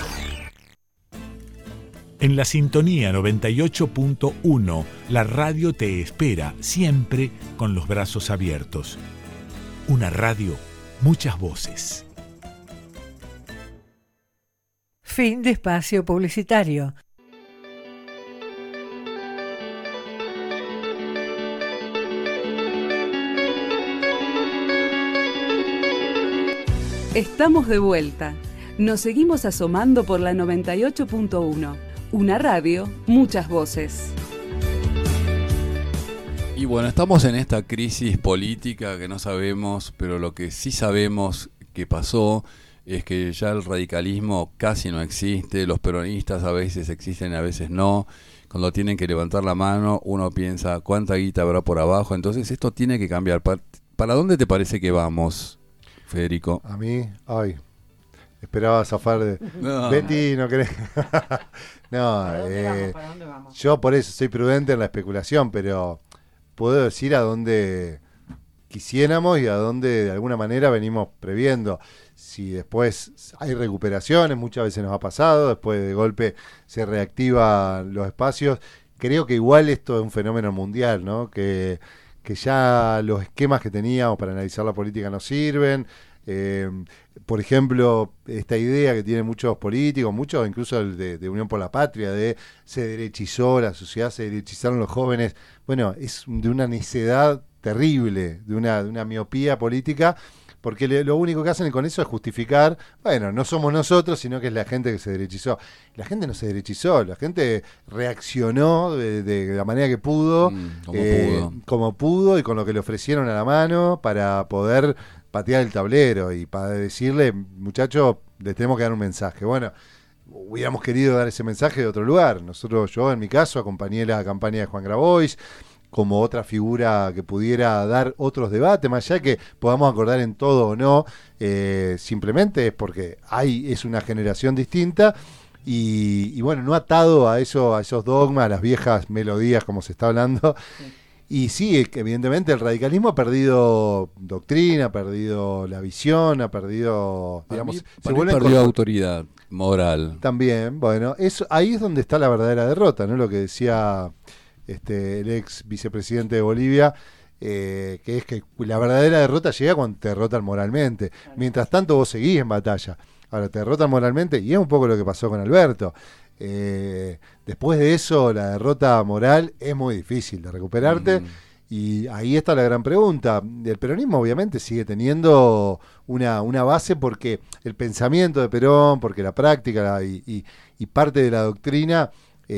En la sintonía 98.1, la radio te espera siempre con los brazos abiertos. Una radio, muchas voces. Fin de espacio publicitario. Estamos de vuelta. Nos seguimos asomando por la 98.1. Una radio, muchas voces. Y bueno, estamos en esta crisis política que no sabemos, pero lo que sí sabemos que pasó es que ya el radicalismo casi no existe, los peronistas a veces existen, a veces no. Cuando tienen que levantar la mano, uno piensa cuánta guita habrá por abajo. Entonces esto tiene que cambiar. ¿Para dónde te parece que vamos, Federico? A mí, esperaba zafar de... No. Betty, ¿no crees? No, ¿Para dónde vamos? Yo por eso soy prudente en la especulación, pero puedo decir a dónde quisiéramos y a dónde de alguna manera venimos previendo. Si después hay recuperaciones, muchas veces nos ha pasado, después de golpe se reactivan los espacios. Creo que igual esto es un fenómeno mundial, ¿no? Que ya los esquemas que teníamos para analizar la política no sirven. Por ejemplo, esta idea que tienen muchos políticos, muchos incluso de Unión por la Patria, de se derechizó la sociedad, se derechizaron los jóvenes. Bueno, es de una necedad terrible, de una miopía política, porque lo único que hacen con eso es justificar, bueno, no somos nosotros, sino que es la gente que se derechizó. La gente no se derechizó, la gente reaccionó de la manera que pudo, como pudo y con lo que le ofrecieron a la mano para poder patear el tablero y para decirle, muchachos, les tenemos que dar un mensaje. Bueno, hubiéramos querido dar ese mensaje de otro lugar. Yo en mi caso acompañé la campaña de Juan Grabois como otra figura que pudiera dar otros debates, más allá de que podamos acordar en todo o no, simplemente es porque es una generación distinta y bueno, no atado a esos dogmas, a las viejas melodías como se está hablando. Sí. Y sí, evidentemente el radicalismo ha perdido doctrina, ha perdido la visión, ha perdido, digamos, perdió autoridad moral. También, bueno, ahí es donde está la verdadera derrota, ¿no? Lo que decía el ex vicepresidente de Bolivia, que es que la verdadera derrota llega cuando te derrotan moralmente. Mientras tanto vos seguís en batalla. Ahora te derrotan moralmente y es un poco lo que pasó con Alberto. Después de eso, la derrota moral es muy difícil de recuperarte. Y ahí está la gran pregunta. El peronismo obviamente sigue teniendo una base porque el pensamiento de Perón, porque la práctica y parte de la doctrina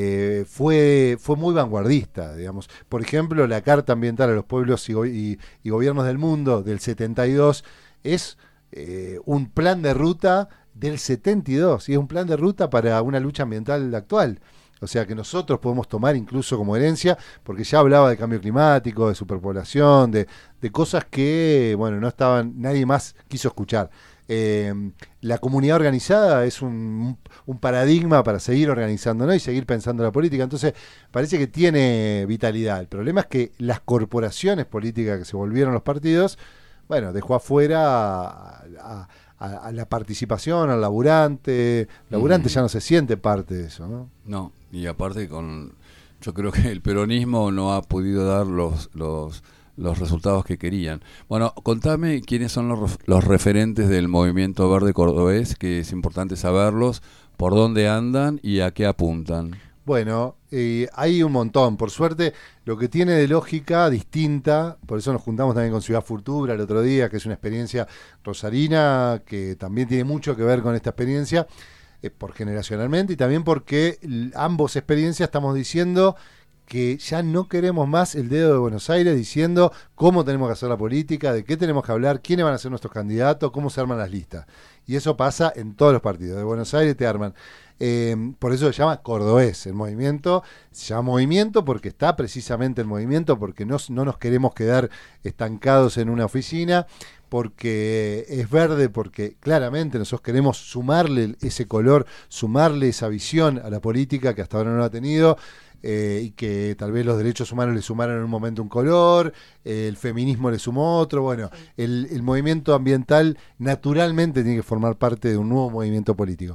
fue muy vanguardista, digamos. Por ejemplo, la Carta Ambiental a los Pueblos y Gobiernos del Mundo del 72 es un plan de ruta del 72 y es un plan de ruta para una lucha ambiental actual. O sea que nosotros podemos tomar incluso como herencia, porque ya hablaba de cambio climático, de superpoblación, de cosas que, bueno, no estaban, nadie más quiso escuchar. La comunidad organizada es un paradigma para seguir organizando, ¿no? Y seguir pensando la política. Entonces, parece que tiene vitalidad. El problema es que las corporaciones políticas que se volvieron los partidos, bueno, dejó afuera a la participación, al laburante. El laburante ya no se siente parte de eso, ¿no? No, y aparte yo creo que el peronismo no ha podido dar los resultados que querían. Bueno, contame quiénes son los referentes del movimiento verde cordobés, que es importante saberlos, por dónde andan y a qué apuntan. Bueno, hay un montón. Por suerte, lo que tiene de lógica distinta, por eso nos juntamos también con Ciudad Futura el otro día, que es una experiencia rosarina, que también tiene mucho que ver con esta experiencia, por generacionalmente, y también porque ambos experiencias estamos diciendo que ya no queremos más el dedo de Buenos Aires diciendo cómo tenemos que hacer la política, de qué tenemos que hablar, quiénes van a ser nuestros candidatos, cómo se arman las listas. Y eso pasa en todos los partidos. De Buenos Aires te arman. Por eso se llama cordobés el movimiento. Se llama movimiento porque está precisamente el movimiento, porque no nos queremos quedar estancados en una oficina, porque es verde, porque claramente nosotros queremos sumarle ese color, sumarle esa visión a la política que hasta ahora no lo ha tenido. Y que tal vez los derechos humanos le sumaron en un momento un color, el feminismo le sumó otro. Bueno, el movimiento ambiental naturalmente tiene que formar parte de un nuevo movimiento político.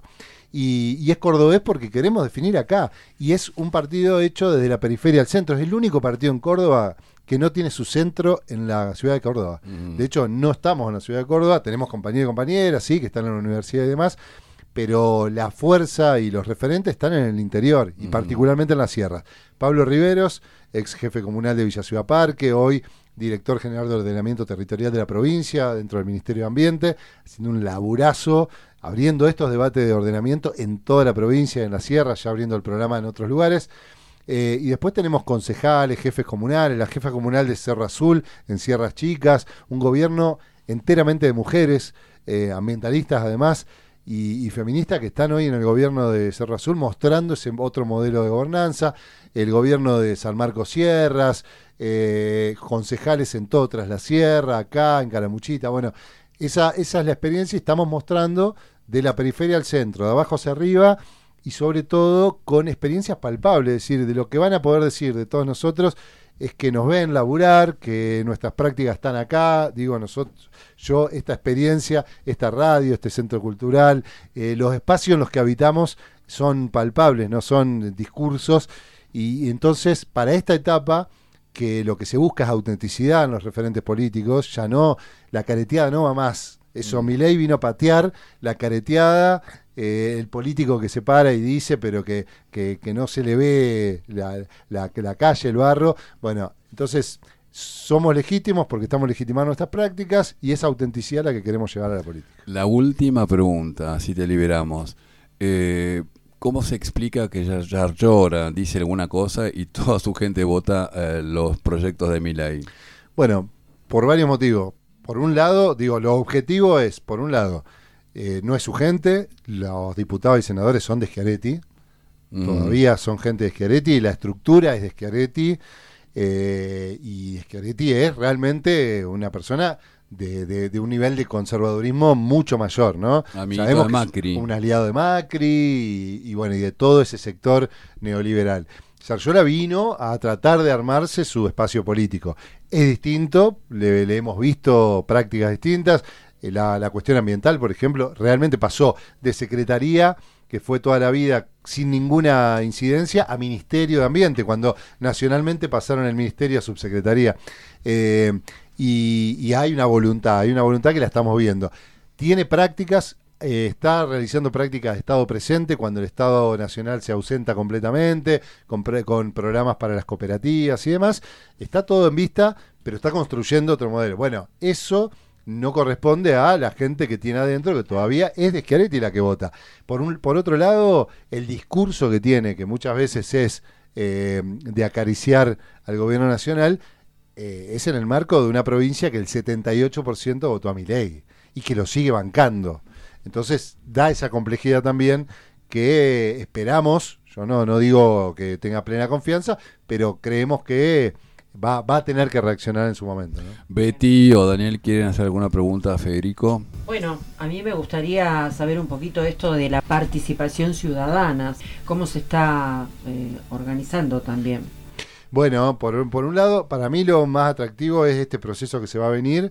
Y es cordobés porque queremos definir acá. Y es un partido hecho desde la periferia al centro. Es el único partido en Córdoba que no tiene su centro en la ciudad de Córdoba. De hecho, no estamos en la ciudad de Córdoba. Tenemos compañeros y compañeras, sí, que están en la universidad y demás. Pero la fuerza y los referentes están en el interior, y particularmente en las sierras. Pablo Riveros, ex jefe comunal de Villa Ciudad Parque, hoy director general de ordenamiento territorial de la provincia, dentro del Ministerio de Ambiente, haciendo un laburazo, abriendo estos debates de ordenamiento en toda la provincia, en la sierra, ya abriendo el programa en otros lugares. Y después tenemos concejales, jefes comunales, la jefa comunal de Cerro Azul, en Sierras Chicas, un gobierno enteramente de mujeres, ambientalistas además, y feministas que están hoy en el gobierno de Cerro Azul mostrando ese otro modelo de gobernanza, el gobierno de San Marcos Sierras, concejales en todo Tras la Sierra, acá en Calamuchita, bueno, esa es la experiencia y estamos mostrando de la periferia al centro, de abajo hacia arriba, y sobre todo con experiencias palpables, es decir, de lo que van a poder decir de todos nosotros es que nos ven laburar, que nuestras prácticas están acá, digo nosotros, yo, esta experiencia, esta radio, este centro cultural, los espacios en los que habitamos son palpables, no son discursos, y entonces para esta etapa, que lo que se busca es autenticidad en los referentes políticos, ya no, la careteada no va más, eso Milei vino a patear la careteada, el político que se para y dice, pero que no se le ve la calle, el barro. Bueno, entonces somos legítimos porque estamos legitimando nuestras prácticas y esa autenticidad la que queremos llevar a la política. La última pregunta, si te liberamos. ¿Cómo se explica que Yarlora dice alguna cosa y toda su gente vota los proyectos de Milei? Bueno, por varios motivos. Por un lado, digo, lo objetivo es, por un lado, no es su gente, los diputados y senadores son de Schiaretti, todavía son gente de Schiaretti, la estructura es de Schiaretti, y Schiaretti es realmente una persona de un nivel de conservadurismo mucho mayor, ¿no? Sabemos de Macri. Que es un aliado de Macri y bueno, y de todo ese sector neoliberal. Yarlora vino a tratar de armarse su espacio político. Es distinto, le hemos visto prácticas distintas. La cuestión ambiental, por ejemplo, realmente pasó de secretaría, que fue toda la vida sin ninguna incidencia, a Ministerio de Ambiente, cuando nacionalmente pasaron el Ministerio a Subsecretaría. Y hay una voluntad que la estamos viendo. Tiene prácticas, está realizando prácticas de Estado presente cuando el Estado Nacional se ausenta completamente, con programas para las cooperativas y demás. Está todo en vista, pero está construyendo otro modelo. Bueno, eso no corresponde a la gente que tiene adentro, que todavía es de Schiaretti la que vota. Por otro lado, el discurso que tiene, que muchas veces es de acariciar al gobierno nacional, es en el marco de una provincia que el 78% votó a Milei y que lo sigue bancando. Entonces da esa complejidad también que esperamos, yo no digo que tenga plena confianza, pero creemos que va a tener que reaccionar en su momento, ¿no? Betty o Daniel, ¿quieren hacer alguna pregunta a Federico? Bueno, a mí me gustaría saber un poquito esto de la participación ciudadana, cómo se está organizando también. Bueno, por un lado, para mí lo más atractivo es este proceso que se va a venir,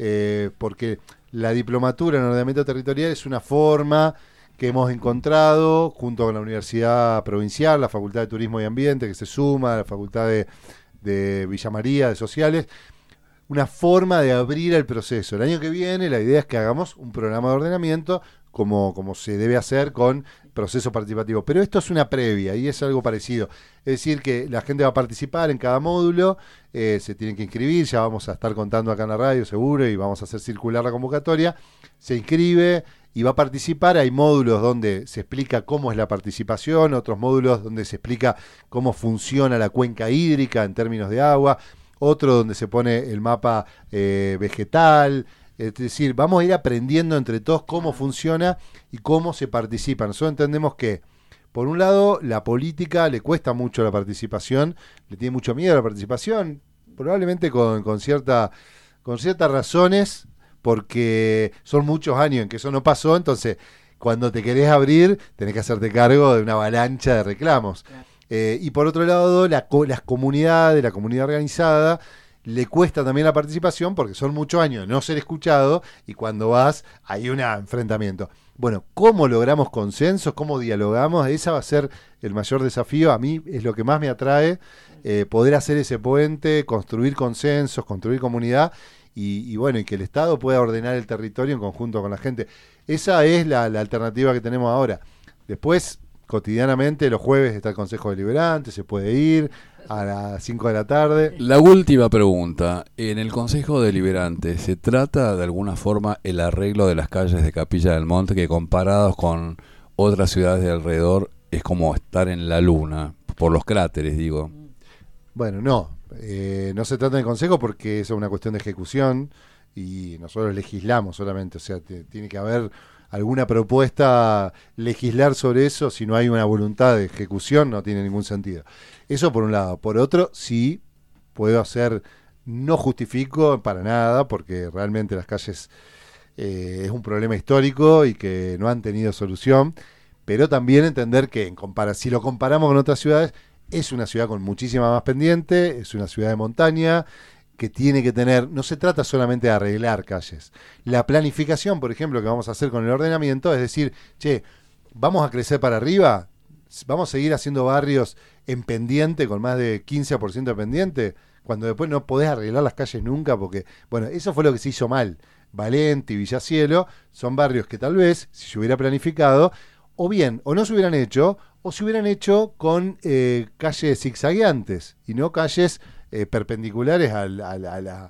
porque la diplomatura en ordenamiento territorial es una forma que hemos encontrado junto con la Universidad Provincial, la Facultad de Turismo y Ambiente, que se suma a la Facultad de Villa María, de Sociales, una forma de abrir el proceso. El año que viene la idea es que hagamos un programa de ordenamiento como se debe hacer con proceso participativo. Pero esto es una previa y es algo parecido. Es decir, que la gente va a participar en cada módulo, se tienen que inscribir, ya vamos a estar contando acá en la radio seguro y vamos a hacer circular la convocatoria. Se inscribe y va a participar. Hay módulos donde se explica cómo es la participación, otros módulos donde se explica cómo funciona la cuenca hídrica en términos de agua, otro donde se pone el mapa vegetal. Es decir, vamos a ir aprendiendo entre todos cómo funciona y cómo se participa. Nosotros entendemos que, por un lado, la política le cuesta mucho la participación, le tiene mucho miedo a la participación, probablemente con ciertas razones, porque son muchos años en que eso no pasó, entonces cuando te querés abrir tenés que hacerte cargo de una avalancha de reclamos. Y por otro lado, las comunidades, la comunidad organizada, le cuesta también la participación porque son muchos años de no ser escuchado y cuando vas hay un enfrentamiento. Bueno, ¿cómo logramos consensos? ¿Cómo dialogamos? Ese va a ser el mayor desafío. A mí es lo que más me atrae, poder hacer ese puente, construir consensos, construir comunidad y bueno, y que el Estado pueda ordenar el territorio en conjunto con la gente. Esa es la alternativa que tenemos ahora. Después, cotidianamente, los jueves está el Consejo Deliberante, se puede ir a las 5 de la tarde. La última pregunta. En el Consejo Deliberante, ¿se trata de alguna forma el arreglo de las calles de Capilla del Monte, que comparados con otras ciudades de alrededor es como estar en la luna, por los cráteres, digo? Bueno, no se trata del Consejo porque eso es una cuestión de ejecución y nosotros legislamos solamente, o sea, tiene que haber alguna propuesta, legislar sobre eso. Si no hay una voluntad de ejecución, no tiene ningún sentido. Eso por un lado. Por otro, sí puedo hacer, no justifico para nada, porque realmente las calles es un problema histórico y que no han tenido solución, pero también entender que si lo comparamos con otras ciudades, es una ciudad con muchísima más pendiente, es una ciudad de montaña, que tiene que tener, no se trata solamente de arreglar calles. La planificación, por ejemplo, que vamos a hacer con el ordenamiento, es decir, vamos a crecer para arriba, vamos a seguir haciendo barrios en pendiente, con más de 15% de pendiente, cuando después no podés arreglar las calles nunca, porque, bueno, eso fue lo que se hizo mal. Valenti, Villacielo, son barrios que tal vez, si se hubiera planificado, o bien, o no se hubieran hecho, o se hubieran hecho con calles zigzagueantes, y no calles perpendiculares a las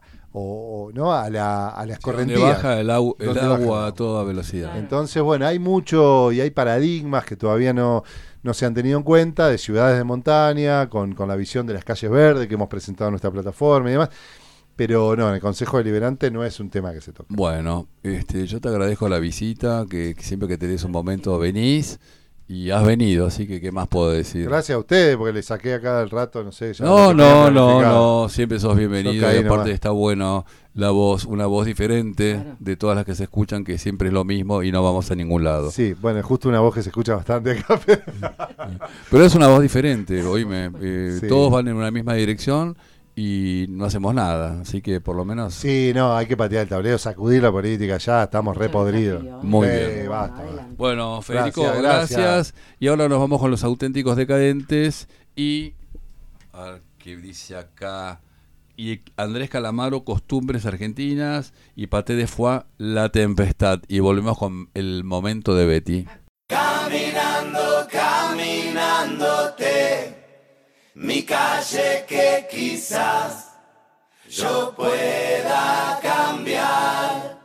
correntías. Donde baja el agua a toda velocidad. Entonces, bueno, hay mucho y hay paradigmas que todavía no se han tenido en cuenta, de ciudades de montaña, con la visión de las calles verdes que hemos presentado en nuestra plataforma y demás. Pero no, en el Consejo Deliberante no es un tema que se toca. Bueno, yo te agradezco la visita, que siempre que tenés un momento venís. Y has venido, así que ¿qué más puedo decir? Gracias a ustedes, porque les saqué acá del rato, no sé. No, siempre sos bienvenido. Y aparte nomás. Está bueno la voz, una voz diferente de todas las que se escuchan, que siempre es lo mismo y no vamos a ningún lado. Sí, bueno, es justo una voz que se escucha bastante acá. Pero es una voz diferente, oíme. Todos van en una misma dirección y no hacemos nada, así que por lo menos... Sí, no, hay que patear el tablero, sacudir la política, ya estamos re podridos. Muy bien. Basta. Bueno, Federico, gracias. Y ahora nos vamos con los auténticos decadentes y... A ver qué dice acá... Y Andrés Calamaro, Costumbres Argentinas, y Paté de Foix, La Tempestad. Y volvemos con el momento de Betty. Caminando, caminándote, mi calle que quizás yo pueda cambiar.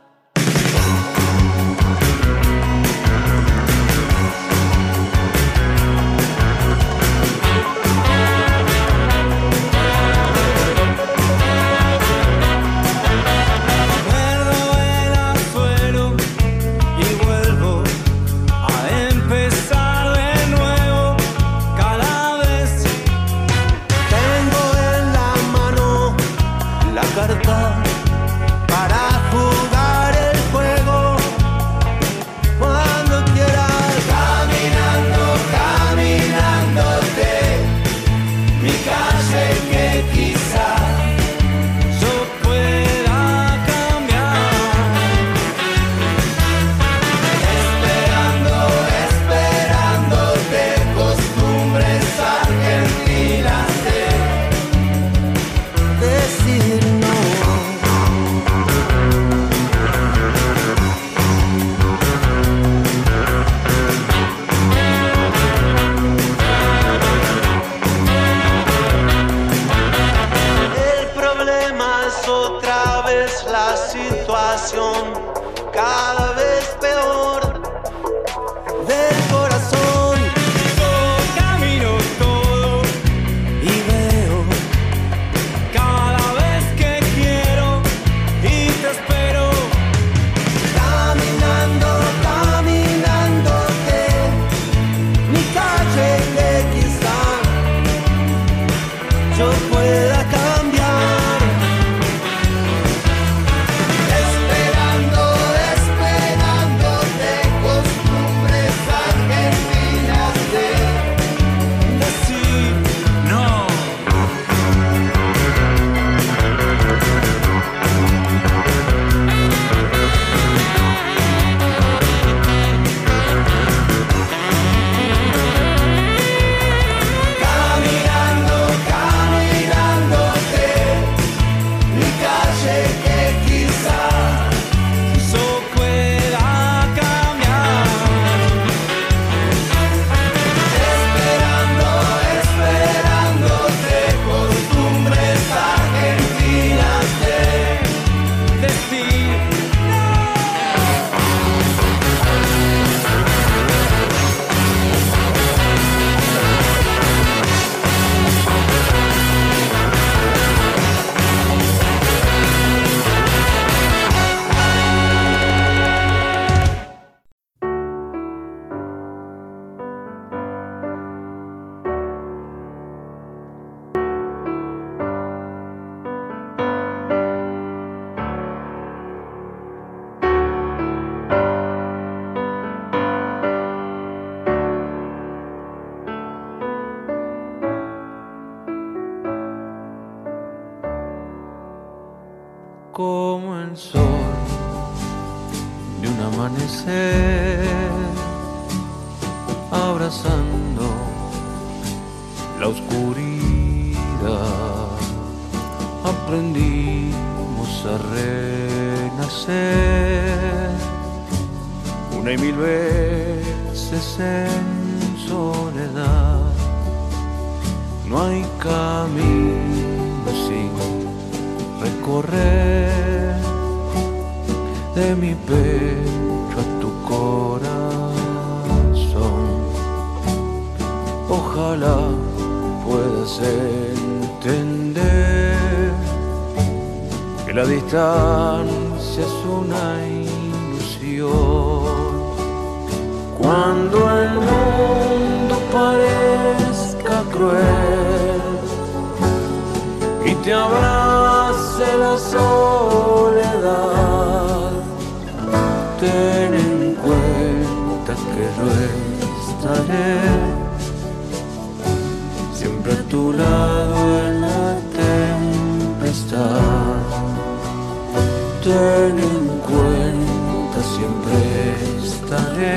Cada vez peor del corazón. Yo camino todo y veo cada vez que quiero y te espero. Caminando, caminándote, mi calle que quizá yo pueda cambiar. como el sol de un amanecer, abrazando la oscuridad. Aprendimos a renacer una y mil veces en soledad. No hay camino sin recorrer, de mi pecho a tu corazón. Ojalá puedas entender que la distancia es una ilusión. Cuando el mundo parezca cruel y te abrace la soledad, ten en cuenta que yo estaré siempre a tu lado en la tempestad. Ten en cuenta, siempre estaré.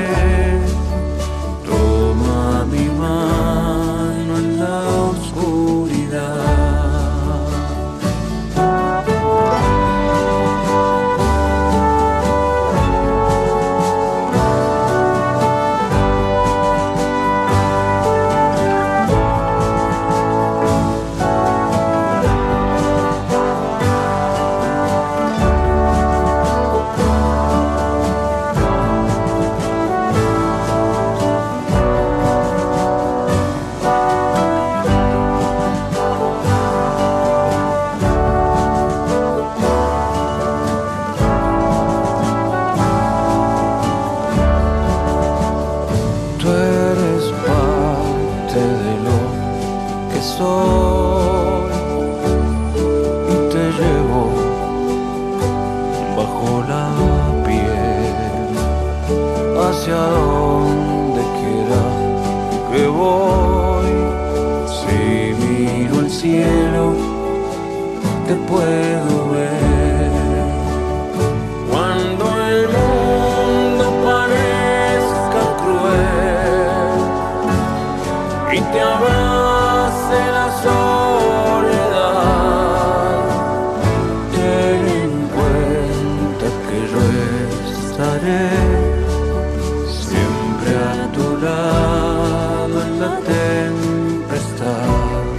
Toma mi mano en la oscuridad. Hacia donde quiera que voy, si miro al cielo te puedo ver. Cuando el mundo parezca cruel y te abrace la soledad, ten en cuenta que yo estaré a tu lado en la tempestad.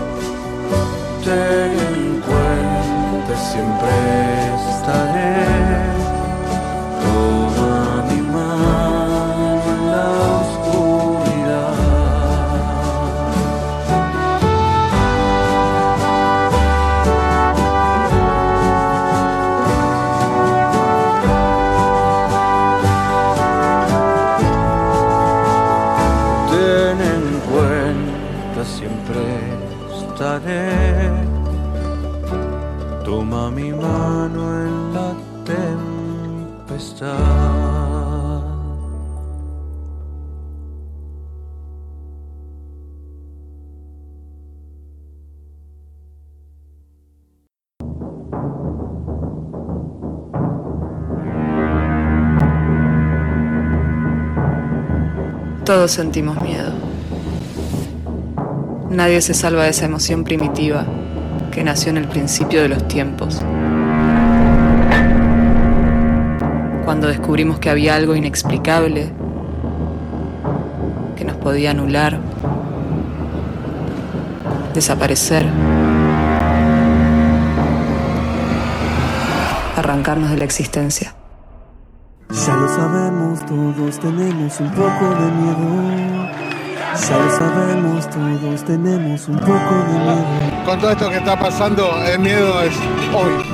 Ten en cuenta, siempre estaré. Toma mi mano en la oscuridad. Siempre estaré. Toma mi mano en la tempestad. Todos sentimos miedo. Nadie se salva de esa emoción primitiva que nació en el principio de los tiempos. Cuando descubrimos que había algo inexplicable que nos podía anular, desaparecer, arrancarnos de la existencia. Ya lo sabemos, todos tenemos un poco de miedo. Ya lo sabemos, todos tenemos un poco de miedo. Con todo esto que está pasando, el miedo es hoy.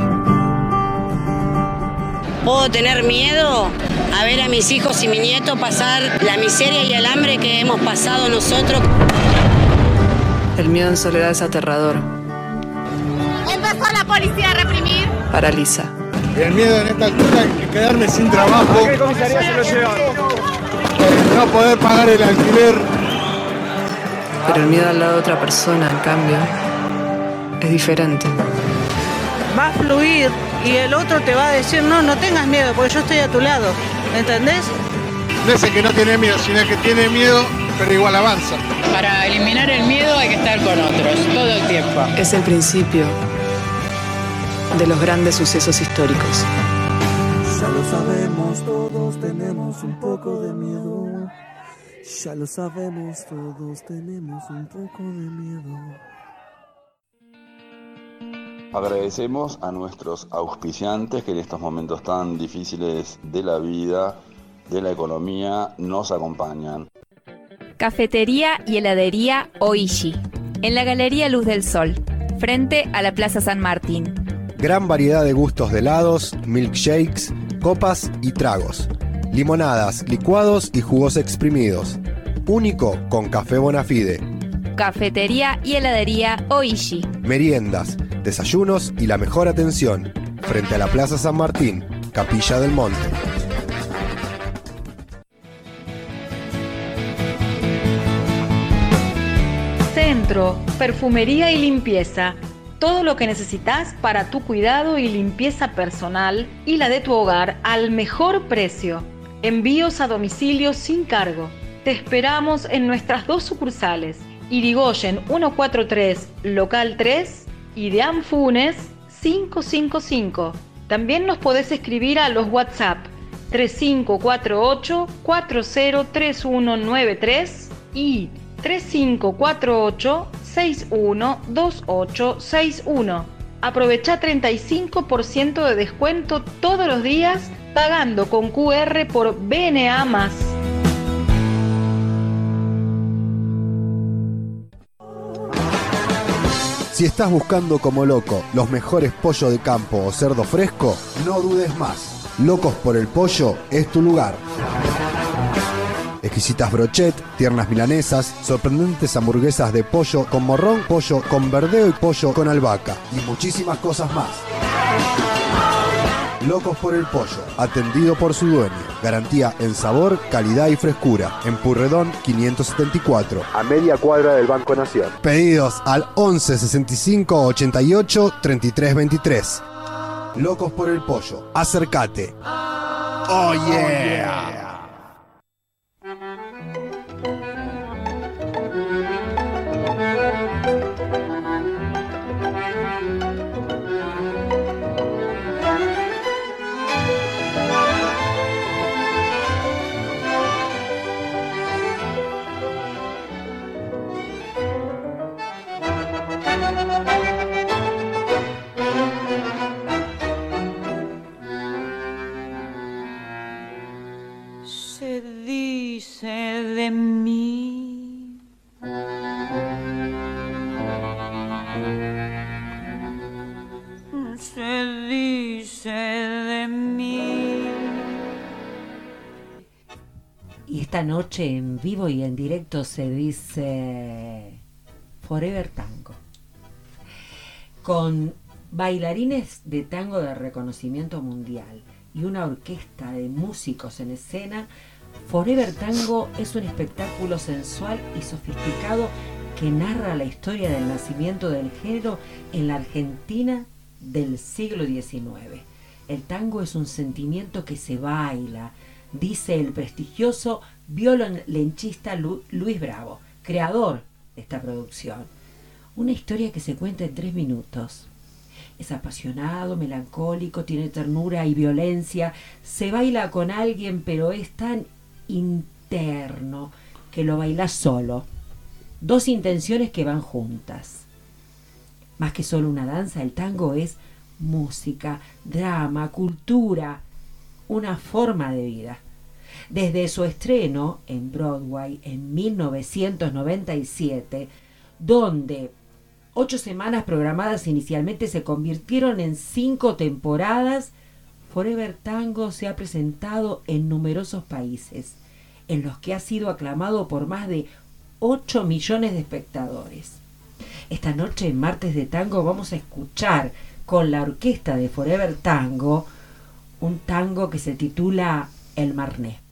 ¿Puedo tener miedo a ver a mis hijos y mi nieto pasar la miseria y el hambre que hemos pasado nosotros? El miedo en soledad es aterrador. ¿Empezó la policía a reprimir? Paraliza. El miedo en esta altura es quedarme sin trabajo. ¿A qué comisaría se lo llevan? No poder pagar el alquiler. Pero el miedo al lado de otra persona, en cambio, es diferente. Va a fluir y el otro te va a decir, no tengas miedo, porque yo estoy a tu lado, ¿entendés? No es el que no tiene miedo, sino el que tiene miedo, pero igual avanza. Para eliminar el miedo hay que estar con otros, todo el tiempo. Es el principio de los grandes sucesos históricos. Ya lo sabemos, todos tenemos un poco de miedo. Ya lo sabemos, todos tenemos un poco de miedo. Agradecemos a nuestros auspiciantes que en estos momentos tan difíciles de la vida, de la economía, nos acompañan. Cafetería y heladería Oishi, en la Galería Luz del Sol, frente a la Plaza San Martín. Gran variedad de gustos de helados, milkshakes, copas y tragos. Limonadas, licuados y jugos exprimidos. Único con café Bonafide. Cafetería y heladería Oishi. Meriendas, desayunos y la mejor atención. Frente a la Plaza San Martín, Capilla del Monte. Centro, perfumería y limpieza. Todo lo que necesitas para tu cuidado y limpieza personal y la de tu hogar al mejor precio. Envíos a domicilio sin cargo. Te esperamos en nuestras 2 sucursales, Irigoyen 143, local 3, y de Funes 555. También nos podés escribir a los WhatsApp 3548-403193 y 3548-612861. Aprovecha 35% de descuento todos los días pagando con QR por BNA+. Si estás buscando como loco los mejores pollos de campo o cerdo fresco, no dudes más. Locos por el Pollo es tu lugar. Exquisitas brochet, tiernas milanesas, sorprendentes hamburguesas de pollo con morrón, pollo con verdeo y pollo con albahaca y muchísimas cosas más. Locos por el Pollo, atendido por su dueño. Garantía en sabor, calidad y frescura. En Purredón 574, a media cuadra del Banco Nación. Pedidos al 11 65 88 33 23. Locos por el Pollo, acércate. Oh yeah. Se dice de mí, se dice de mí. Y esta noche en vivo y en directo se dice Forever Tango, con bailarines de tango de reconocimiento mundial y una orquesta de músicos en escena. Forever Tango es un espectáculo sensual y sofisticado que narra la historia del nacimiento del género en la Argentina del siglo XIX. El tango es un sentimiento que se baila, dice el prestigioso violonchista Luis Bravo, creador de esta producción. Una historia que se cuenta en 3 minutos. Es apasionado, melancólico, tiene ternura y violencia, se baila con alguien, pero es tan interno que lo bailas solo. 2 intenciones que van juntas. Más que solo una danza, el tango es música, drama, cultura, una forma de vida. Desde su estreno en Broadway en 1997, donde 8 semanas programadas inicialmente se convirtieron en 5 temporadas, Forever Tango se ha presentado en numerosos países, en los que ha sido aclamado por más de 8 millones de espectadores. Esta noche en Martes de Tango vamos a escuchar con la orquesta de Forever Tango un tango que se titula El Marné.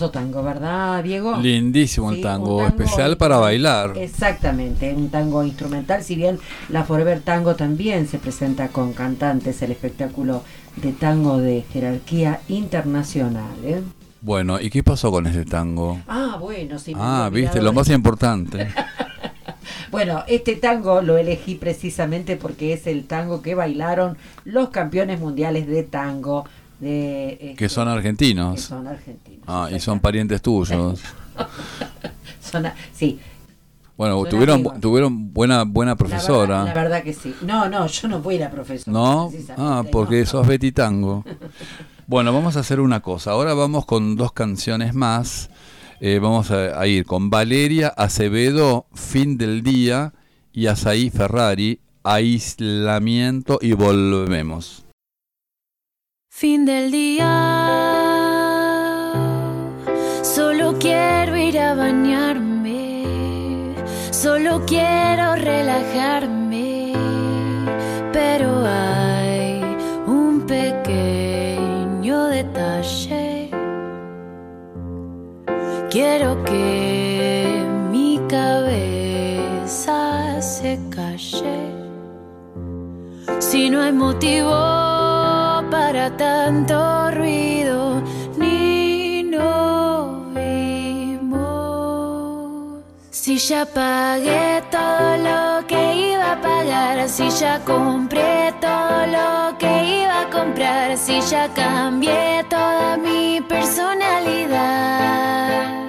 hermoso tango, ¿verdad, Diego? Lindísimo el Sí, tango, un tango especial para bailar. Exactamente, un tango instrumental, si bien la Forever Tango también se presenta con cantantes, el espectáculo de tango de jerarquía internacional, ¿eh? Bueno, ¿y qué pasó con ese tango? Bueno, sí. Viste, lo más importante. Bueno, este tango lo elegí precisamente porque es el tango que bailaron los campeones mundiales de tango que son argentinos. Que son argentinos. Y son parientes tuyos. Sí. Bueno, tuvieron buena profesora. La verdad que sí. No, yo no fui la profesora. ¿No? Porque sos Betty Tango. Bueno, vamos a hacer una cosa. Ahora vamos con 2 canciones más. Vamos a ir con Valeria Acevedo, Fin del Día, y Azaí Ferrari, Aislamiento, y volvemos. Fin del día, solo quiero ir a bañarme, solo quiero relajarme, pero hay un pequeño detalle. Quiero que mi cabeza se calle. Si no hay motivo para tanto ruido, ni nos vimos. Si ya pagué todo lo que iba a pagar, si ya compré todo lo que iba a comprar, si ya cambié toda mi personalidad,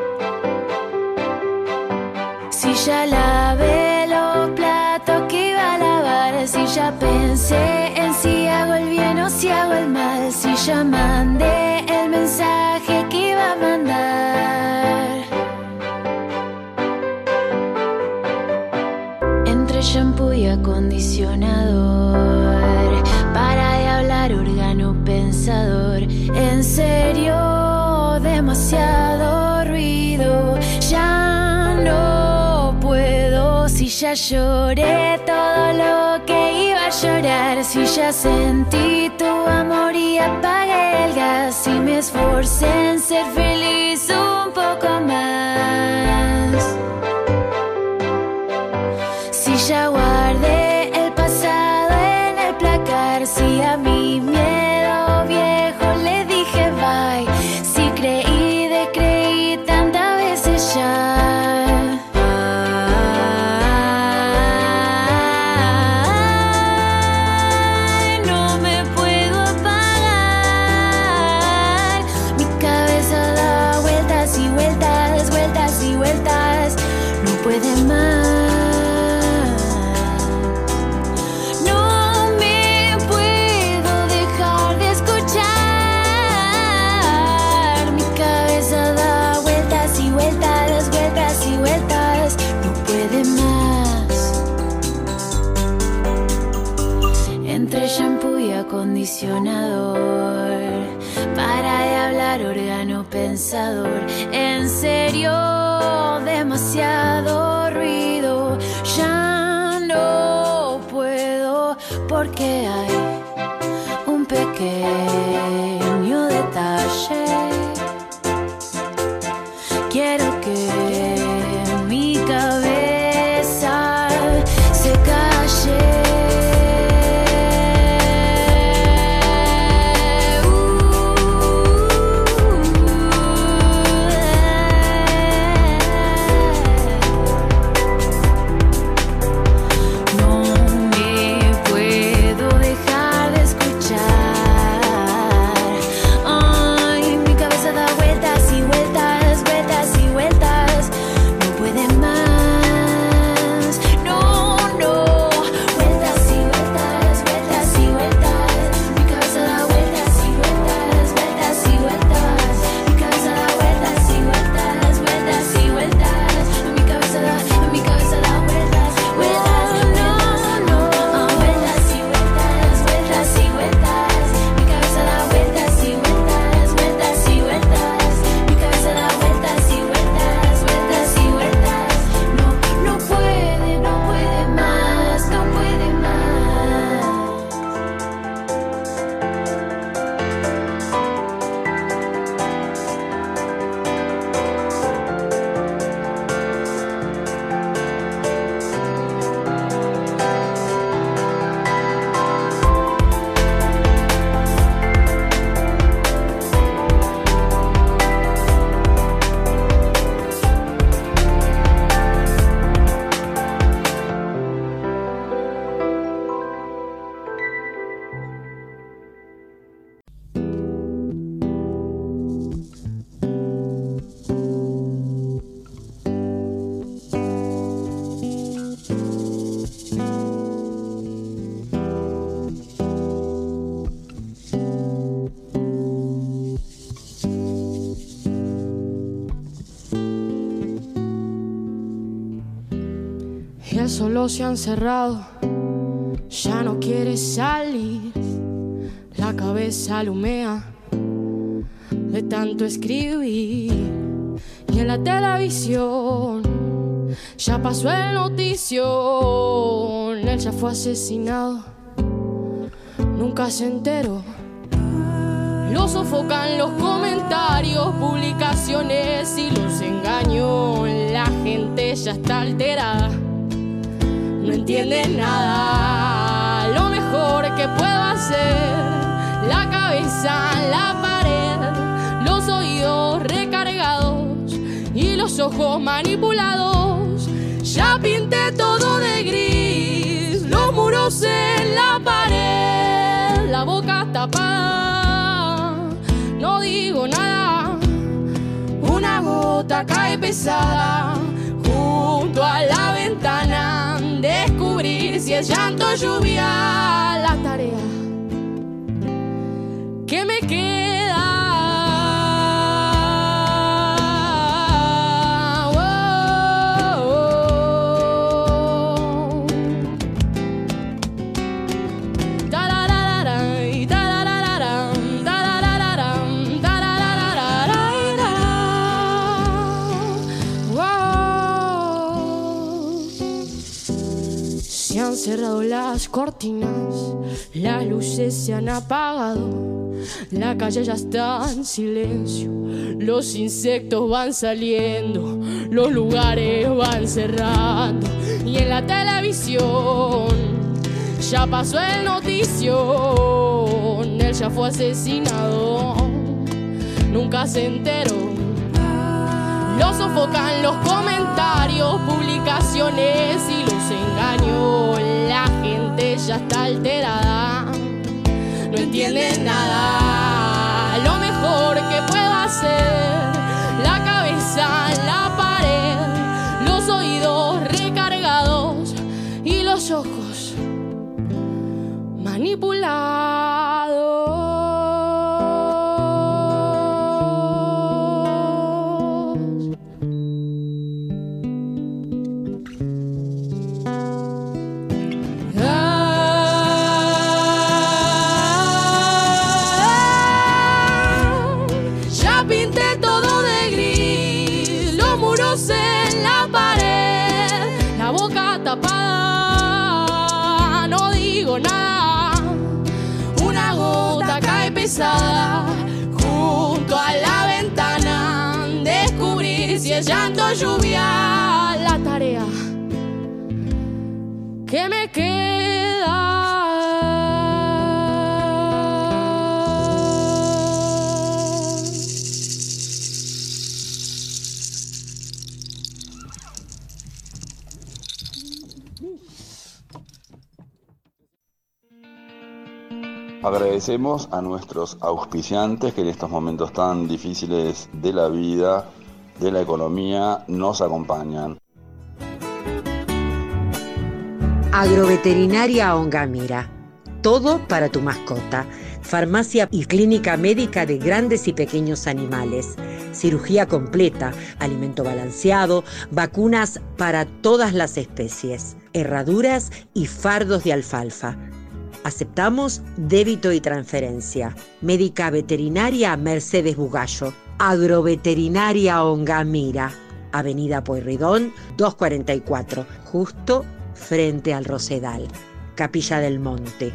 si ya lavé los platos que iba a lavar, si ya pensé en si hago el bien o si hago el mal, si ya mandé el mensaje que iba a mandar. Entre shampoo y acondicionador, para de hablar órgano pensador. En serio, demasiado ruido, ya no puedo. Si ya lloré todo lo que iba a llorar, si ya sentí tu amor y apagué el gas, si me esforcé en ser feliz un poco más, si ya guardé el pasado en el placar, si a mi miedo viejo le dije bye, si creí, descreí tantas veces ya. No me puedo apagar, mi cabeza da vueltas y vueltas, vueltas y vueltas, no puede más. Entre shampoo y acondicionador, para de hablar órgano pensador. En serio, demasiado ruido, ya no puedo, porque hay un pequeño detalle. Quiero que mi cabeza se calle. que solo se han cerrado, ya no quiere salir. La cabeza le humea de tanto escribir. Y en la televisión ya pasó el noticio. Él ya fue asesinado, nunca se enteró. Lo sofocan los comentarios, publicaciones y los engaños. La gente ya está alterada, no entiende nada. Lo mejor que puedo hacer, la cabeza en la pared, los oídos recargados y los ojos manipulados. Ya pinté todo de gris, los muros en la pared, la boca tapada, no digo nada. Una gota cae pesada junto a la ventana, descubrir si es llanto o lluvia. La tarea que me queda. Se han cerrado las cortinas, las luces se han apagado, la calle ya está en silencio, los insectos van saliendo, los lugares van cerrando. Y en la televisión ya pasó el noticio, él ya fue asesinado, nunca se enteró. Lo sofocan los comentarios, publicaciones y los engaños. La gente ya está alterada, no entiende nada. Lo mejor que puedo hacer, la cabeza en la pared, los oídos recargados y los ojos manipulados. En la pared, la boca tapada, no digo nada. Una gota cae pesada junto a la ventana, descubrir si es llanto o lluvia. La tarea que me queda. Agradecemos a nuestros auspiciantes que en estos momentos tan difíciles de la vida, de la economía, nos acompañan. Agroveterinaria Ongamira. Todo para tu mascota. Farmacia y clínica médica de grandes y pequeños animales. Cirugía completa, alimento balanceado, vacunas para todas las especies, herraduras y fardos de alfalfa. Aceptamos débito y transferencia. Médica veterinaria Mercedes Bugallo. Agroveterinaria Ongamira. Avenida Pueyrredón 244, justo frente al Rosedal. Capilla del Monte.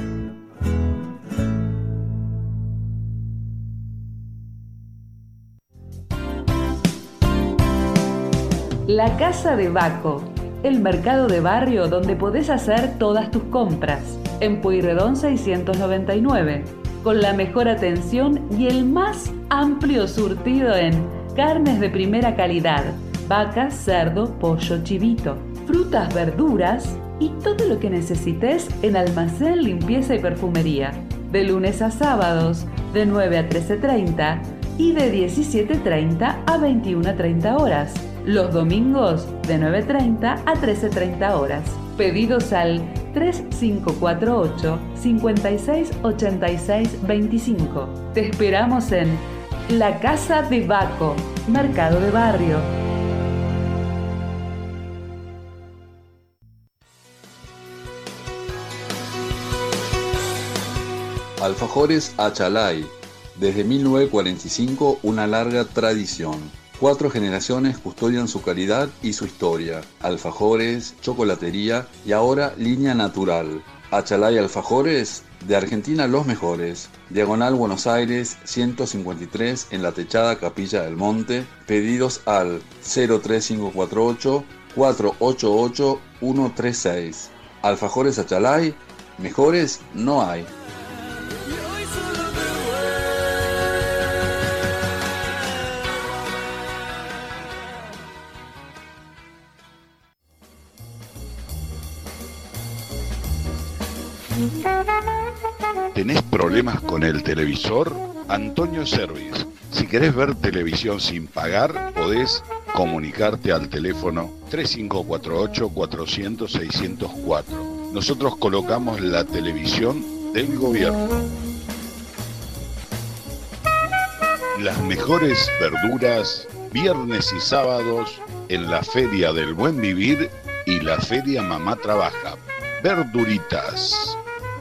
La Casa de Baco, el mercado de barrio donde podés hacer todas tus compras. En Pueyrredón 699, con la mejor atención y el más amplio surtido en carnes de primera calidad, vaca, cerdo, pollo, chivito, frutas, verduras y todo lo que necesites en almacén, limpieza y perfumería. De lunes a sábados, de 9 a 13:30 y de 17:30 a 21:30 horas. Los domingos, de 9:30 a 13:30 horas. Pedidos al 3548 568625. Te esperamos en La Casa de Baco, Mercado de Barrio. Alfajores Achalay. Desde 1945, una larga tradición. 4 generaciones custodian su calidad y su historia. Alfajores, chocolatería y ahora línea natural. Achalay Alfajores, de Argentina los mejores. Diagonal Buenos Aires 153 en la techada Capilla del Monte. Pedidos al 03548 488 136. Alfajores Achalay, mejores no hay. ¿Tenés problemas con el televisor? Antonio Service. Si querés ver televisión sin pagar, podés comunicarte al teléfono 3548-400-604. Nosotros colocamos la televisión del gobierno. Las mejores verduras, viernes y sábados, en la Feria del Buen Vivir y la Feria Mamá Trabaja. Verduritas.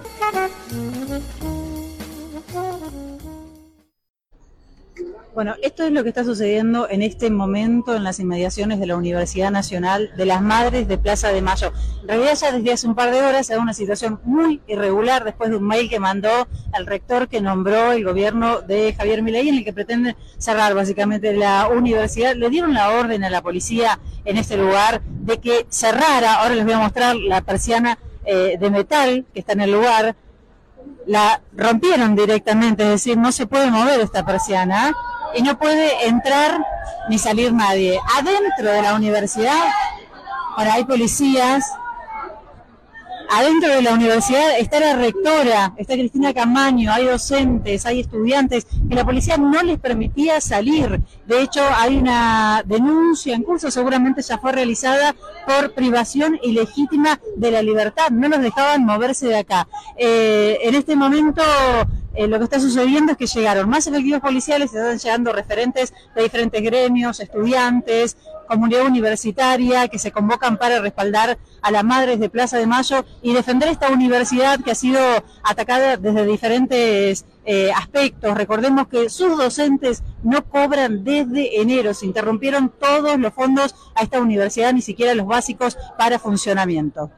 Bueno, esto es lo que está sucediendo en este momento en las inmediaciones de la Universidad Nacional de las Madres de Plaza de Mayo. En realidad ya desde hace un par de horas hay una situación muy irregular después de un mail que mandó al rector que nombró el gobierno de Javier Milei, en el que pretenden cerrar básicamente la universidad. Le dieron la orden a la policía en este lugar de que cerrara. Ahora les voy a mostrar la persiana de metal que está en el lugar. La rompieron directamente, es decir, no se puede mover esta persiana y no puede entrar ni salir nadie. Adentro de la universidad, ahora hay policías. Adentro de la universidad está la rectora, está Cristina Camaño, hay docentes, hay estudiantes, que la policía no les permitía salir. De hecho, hay una denuncia en curso, seguramente ya fue realizada, por privación ilegítima de la libertad. No los dejaban moverse de acá. En este momento lo que está sucediendo es que llegaron más efectivos policiales, están llegando referentes de diferentes gremios, estudiantes, comunidad universitaria, que se convocan para respaldar a las madres de Plaza de Mayo y defender esta universidad que ha sido atacada desde diferentes aspectos. Recordemos que sus docentes no cobran desde enero, se interrumpieron todos los fondos a esta universidad, ni siquiera los básicos para funcionamiento.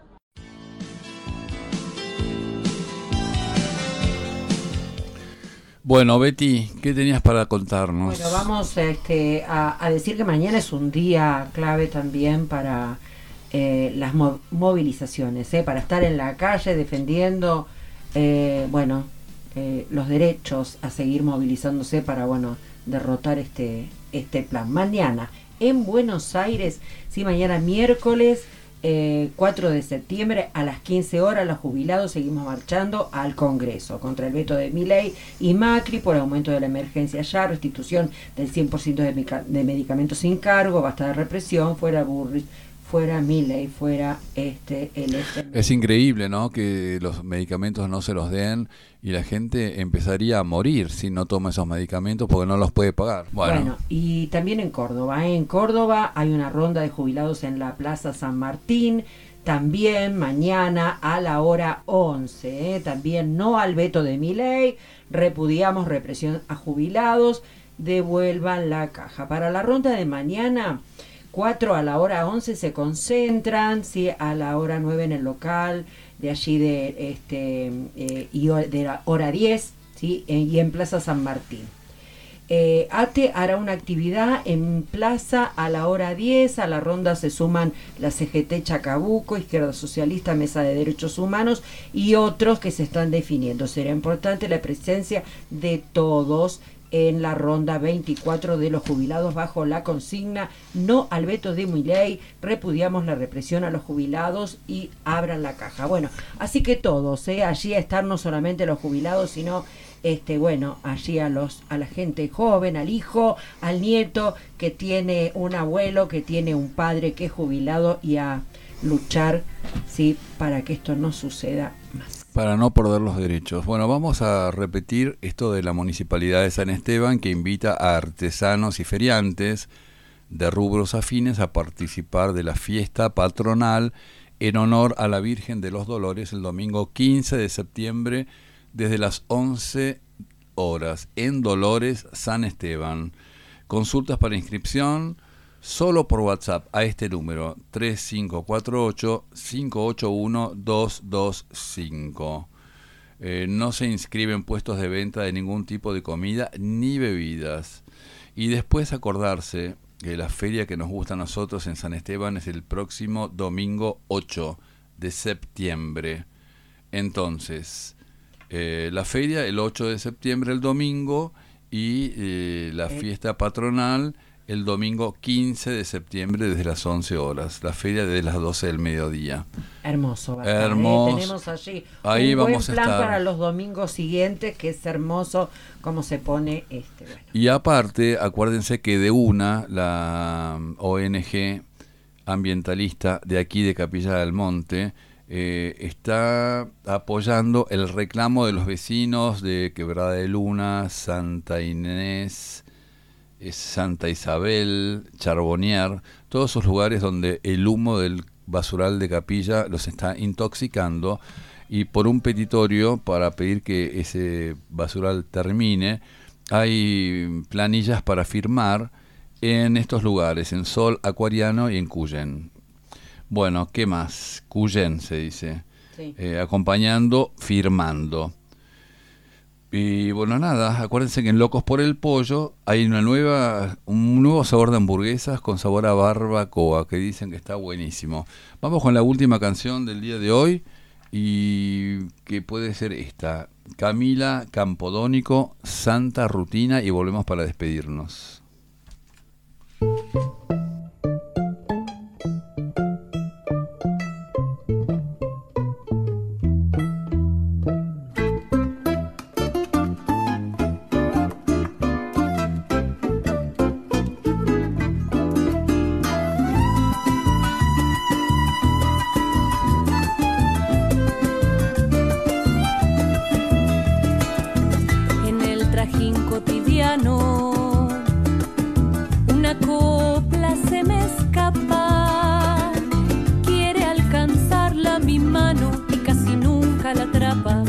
Bueno, Betty, ¿qué tenías para contarnos? Bueno, vamos a decir que mañana es un día clave también para las movilizaciones, para estar en la calle defendiendo los derechos, a seguir movilizándose para derrotar este plan. Mañana en Buenos Aires, sí, mañana miércoles 4 de septiembre a las 15 horas, los jubilados seguimos marchando al Congreso contra el veto de Milei y Macri por aumento de la emergencia ya, restitución del 100% de medicamentos sin cargo, basta de represión, fuera Burris, fuera Milei, fuera Es increíble, ¿no?, que los medicamentos no se los den y la gente empezaría a morir si no toma esos medicamentos porque no los puede pagar. Bueno, y también en Córdoba, hay una ronda de jubilados en la Plaza San Martín, también mañana a la hora 11, también no al veto de Milei, repudiamos represión a jubilados, devuelvan la caja. Para la ronda de mañana, 4 a la hora 11 se concentran, ¿sí?, a la hora 9 en el local de allí y de la hora 10, ¿sí?, y en Plaza San Martín. ATE hará una actividad en Plaza a la hora 10, a la ronda se suman la CGT Chacabuco, Izquierda Socialista, Mesa de Derechos Humanos y otros que se están definiendo. Será importante la presencia de todos en la ronda 24 de los jubilados bajo la consigna no al veto de Milei, repudiamos la represión a los jubilados y abran la caja. Bueno, así que todos, allí a estar no solamente los jubilados, sino allí a la gente joven, al hijo, al nieto que tiene un abuelo, que tiene un padre que es jubilado, y a luchar, sí, para que esto no suceda más. Para no perder los derechos. Bueno, vamos a repetir esto de la Municipalidad de San Esteban, que invita a artesanos y feriantes de rubros afines a participar de la fiesta patronal en honor a la Virgen de los Dolores el domingo 15 de septiembre desde las 11 horas en Dolores, San Esteban. Consultas para inscripción solo por WhatsApp a este número 3548-581-225. No se inscriben puestos de venta de ningún tipo de comida ni bebidas. Y después acordarse que la feria que nos gusta a nosotros en San Esteban es el próximo domingo 8 de septiembre. Entonces, la feria el 8 de septiembre, el domingo, y la fiesta patronal el domingo 15 de septiembre desde las 11 horas. La feria desde las 12 del mediodía. Hermoso. Va hermoso. Tenemos allí ahí un vamos buen plan a estar para los domingos siguientes, que es hermoso cómo se pone bueno. Y aparte, acuérdense que de una, la ONG ambientalista de aquí de Capilla del Monte, está apoyando el reclamo de los vecinos de Quebrada de Luna, Santa Inés, Santa Isabel, Charbonnier, todos esos lugares donde el humo del basural de Capilla los está intoxicando, y por un petitorio para pedir que ese basural termine, hay planillas para firmar en estos lugares, en Sol, Acuariano y en Cuyen. Bueno, ¿qué más? Cuyen se dice. Sí. Acompañando, firmando. Y bueno, nada, acuérdense que en Locos por el Pollo hay un nuevo sabor de hamburguesas con sabor a barbacoa, que dicen que está buenísimo. Vamos con la última canción del día de hoy, y que puede ser esta: Camila Campodónico, Santa Rutina, y volvemos para despedirnos. Una copla se me escapa, quiere alcanzarla mi mano y casi nunca la atrapa,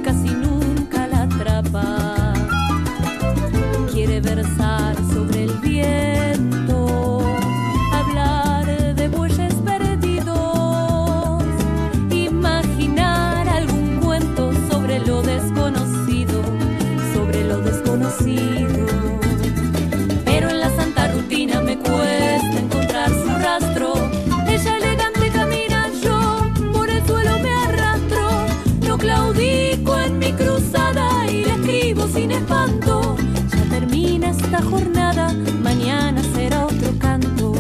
quiere versar sobre el viento, hablar de bueyes perdidos, imaginar algún cuento sobre lo desconocido, pero en la santa rutina me cuesta encontrar su rastro. Ella elegante camina, yo por el suelo me arrastro. No claudico en mi cruzada y le escribo sin espanto. Ya termina esta jornada, mañana será otro canto.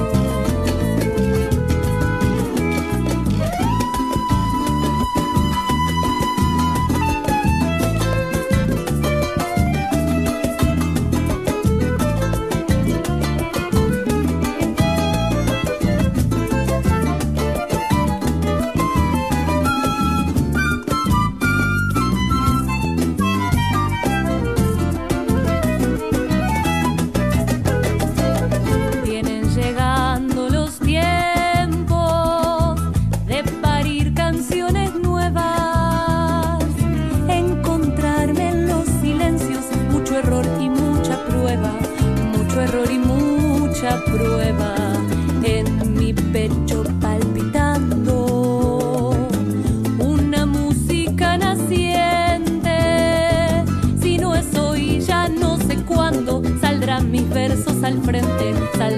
Prueba en mi pecho palpitando una música naciente. Si no es hoy, ya no sé cuándo saldrán mis versos al frente,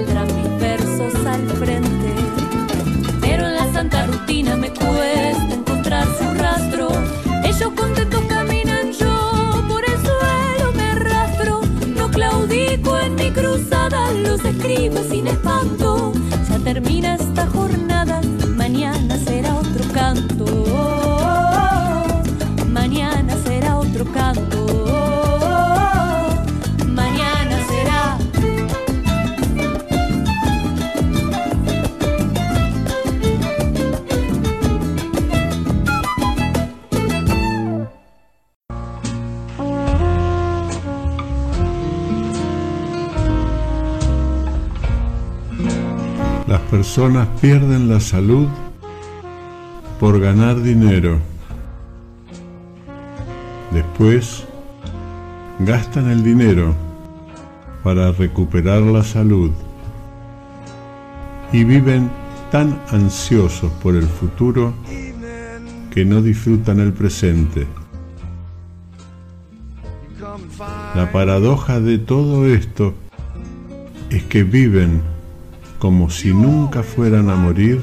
pero en la santa rutina me cuesta encontrar su rastro. Ellos contentos caminan, yo por el suelo me arrastro. No claudico en mi cruzada, los escribo sin espanto. Ya termina esta jornada, mañana será otro canto. Mañana será otro canto. Mañana será. Las personas pierden la salud por ganar dinero. Después, gastan el dinero para recuperar la salud y viven tan ansiosos por el futuro que no disfrutan el presente. La paradoja de todo esto es que viven como si nunca fueran a morir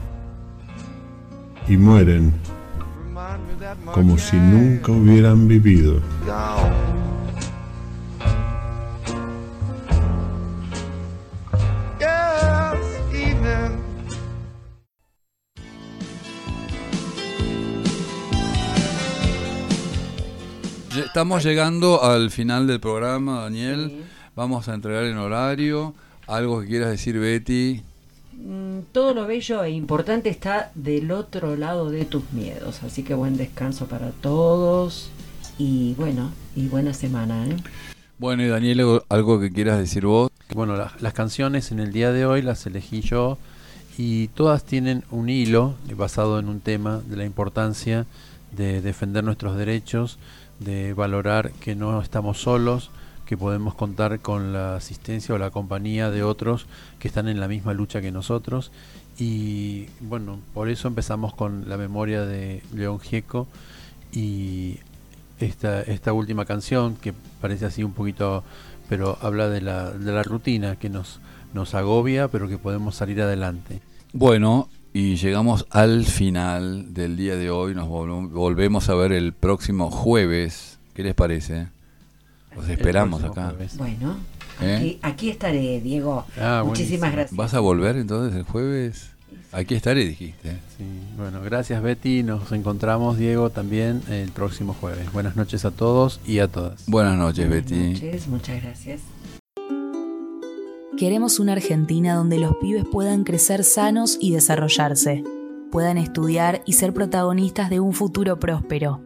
y mueren como si nunca hubieran vivido. Estamos llegando al final del programa, Daniel. Sí. Vamos a entregar en horario. ¿Algo que quieras decir, Betty? Todo lo bello e importante está del otro lado de tus miedos. Así que buen descanso para todos. Y bueno, y buena semana, ¿eh? Bueno, y Daniel, ¿algo que quieras decir vos? Bueno, las canciones en el día de hoy las elegí yo. Y todas tienen un hilo basado en un tema de la importancia de defender nuestros derechos, de valorar que no estamos solos, que podemos contar con la asistencia o la compañía de otros que están en la misma lucha que nosotros. Y bueno, por eso empezamos con la memoria de León Gieco y esta última canción que parece así un poquito, pero habla de la rutina que nos agobia, pero que podemos salir adelante. Bueno, y llegamos al final del día de hoy. Nos volvemos a ver el próximo jueves. ¿Qué les parece? Los esperamos acá. Jueves. Bueno, aquí estaré, Diego. Muchísimas gracias. ¿Vas a volver entonces el jueves? Aquí estaré, dijiste. Sí, bueno, gracias, Betty. Nos encontramos, Diego, también el próximo jueves. Buenas noches a todos y a todas. Buenas noches, Betty. Buenas noches, muchas gracias. Queremos una Argentina donde los pibes puedan crecer sanos y desarrollarse, puedan estudiar y ser protagonistas de un futuro próspero.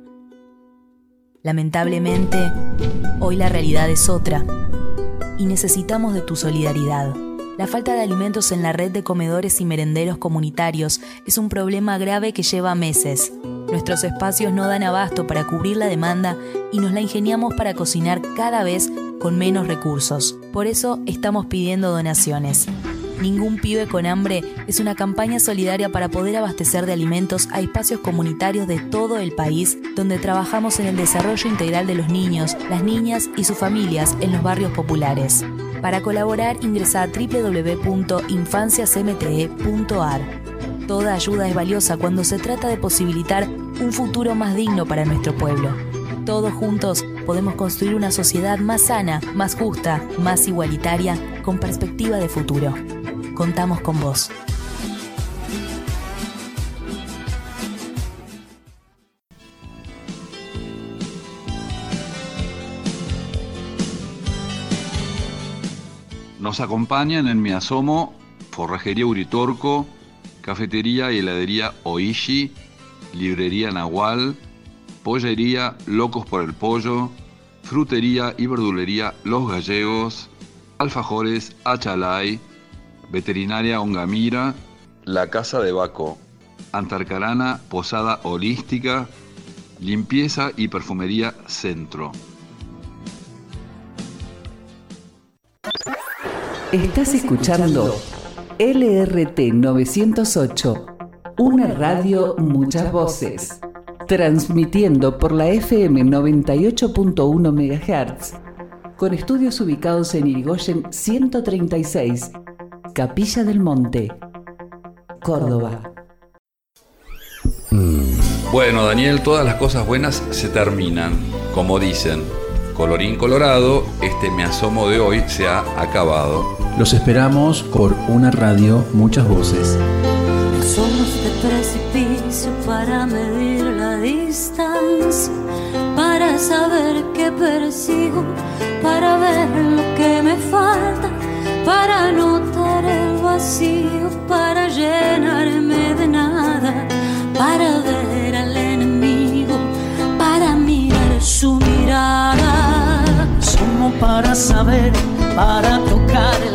Lamentablemente, hoy la realidad es otra y necesitamos de tu solidaridad. La falta de alimentos en la red de comedores y merenderos comunitarios es un problema grave que lleva meses. Nuestros espacios no dan abasto para cubrir la demanda y nos la ingeniamos para cocinar cada vez con menos recursos. Por eso estamos pidiendo donaciones. Ningún pibe con hambre es una campaña solidaria para poder abastecer de alimentos a espacios comunitarios de todo el país, donde trabajamos en el desarrollo integral de los niños, las niñas y sus familias en los barrios populares. Para colaborar, ingresa a www.infanciasmte.ar. Toda ayuda es valiosa cuando se trata de posibilitar un futuro más digno para nuestro pueblo. Todos juntos podemos construir una sociedad más sana, más justa, más igualitaria, con perspectiva de futuro. Contamos con vos. Nos acompañan en Mi Asomo, Forrajería Uritorco, Cafetería y Heladería Oishi, Librería Nahual, Pollería Locos por el Pollo, Frutería y Verdulería Los Gallegos, Alfajores Achalay, Veterinaria Ongamira, La Casa de Baco, Antarcarana Posada Holística, Limpieza y Perfumería Centro. Estás escuchando LRT 908, una radio, muchas voces. Transmitiendo por la FM 98.1 MHz, con estudios ubicados en Irigoyen 136, Capilla del Monte, Córdoba. Bueno, Daniel, todas las cosas buenas se terminan, como dicen. Colorín colorado, este Me Asomo de hoy se ha acabado. Los esperamos por una radio, muchas voces. Somos de precipicio para medir la distancia, para saber qué persigo, para ver lo que me falta, para notar el vacío, para llenarme de nada, para ver al enemigo, para mirar su mirada. Somos para saber, para tocar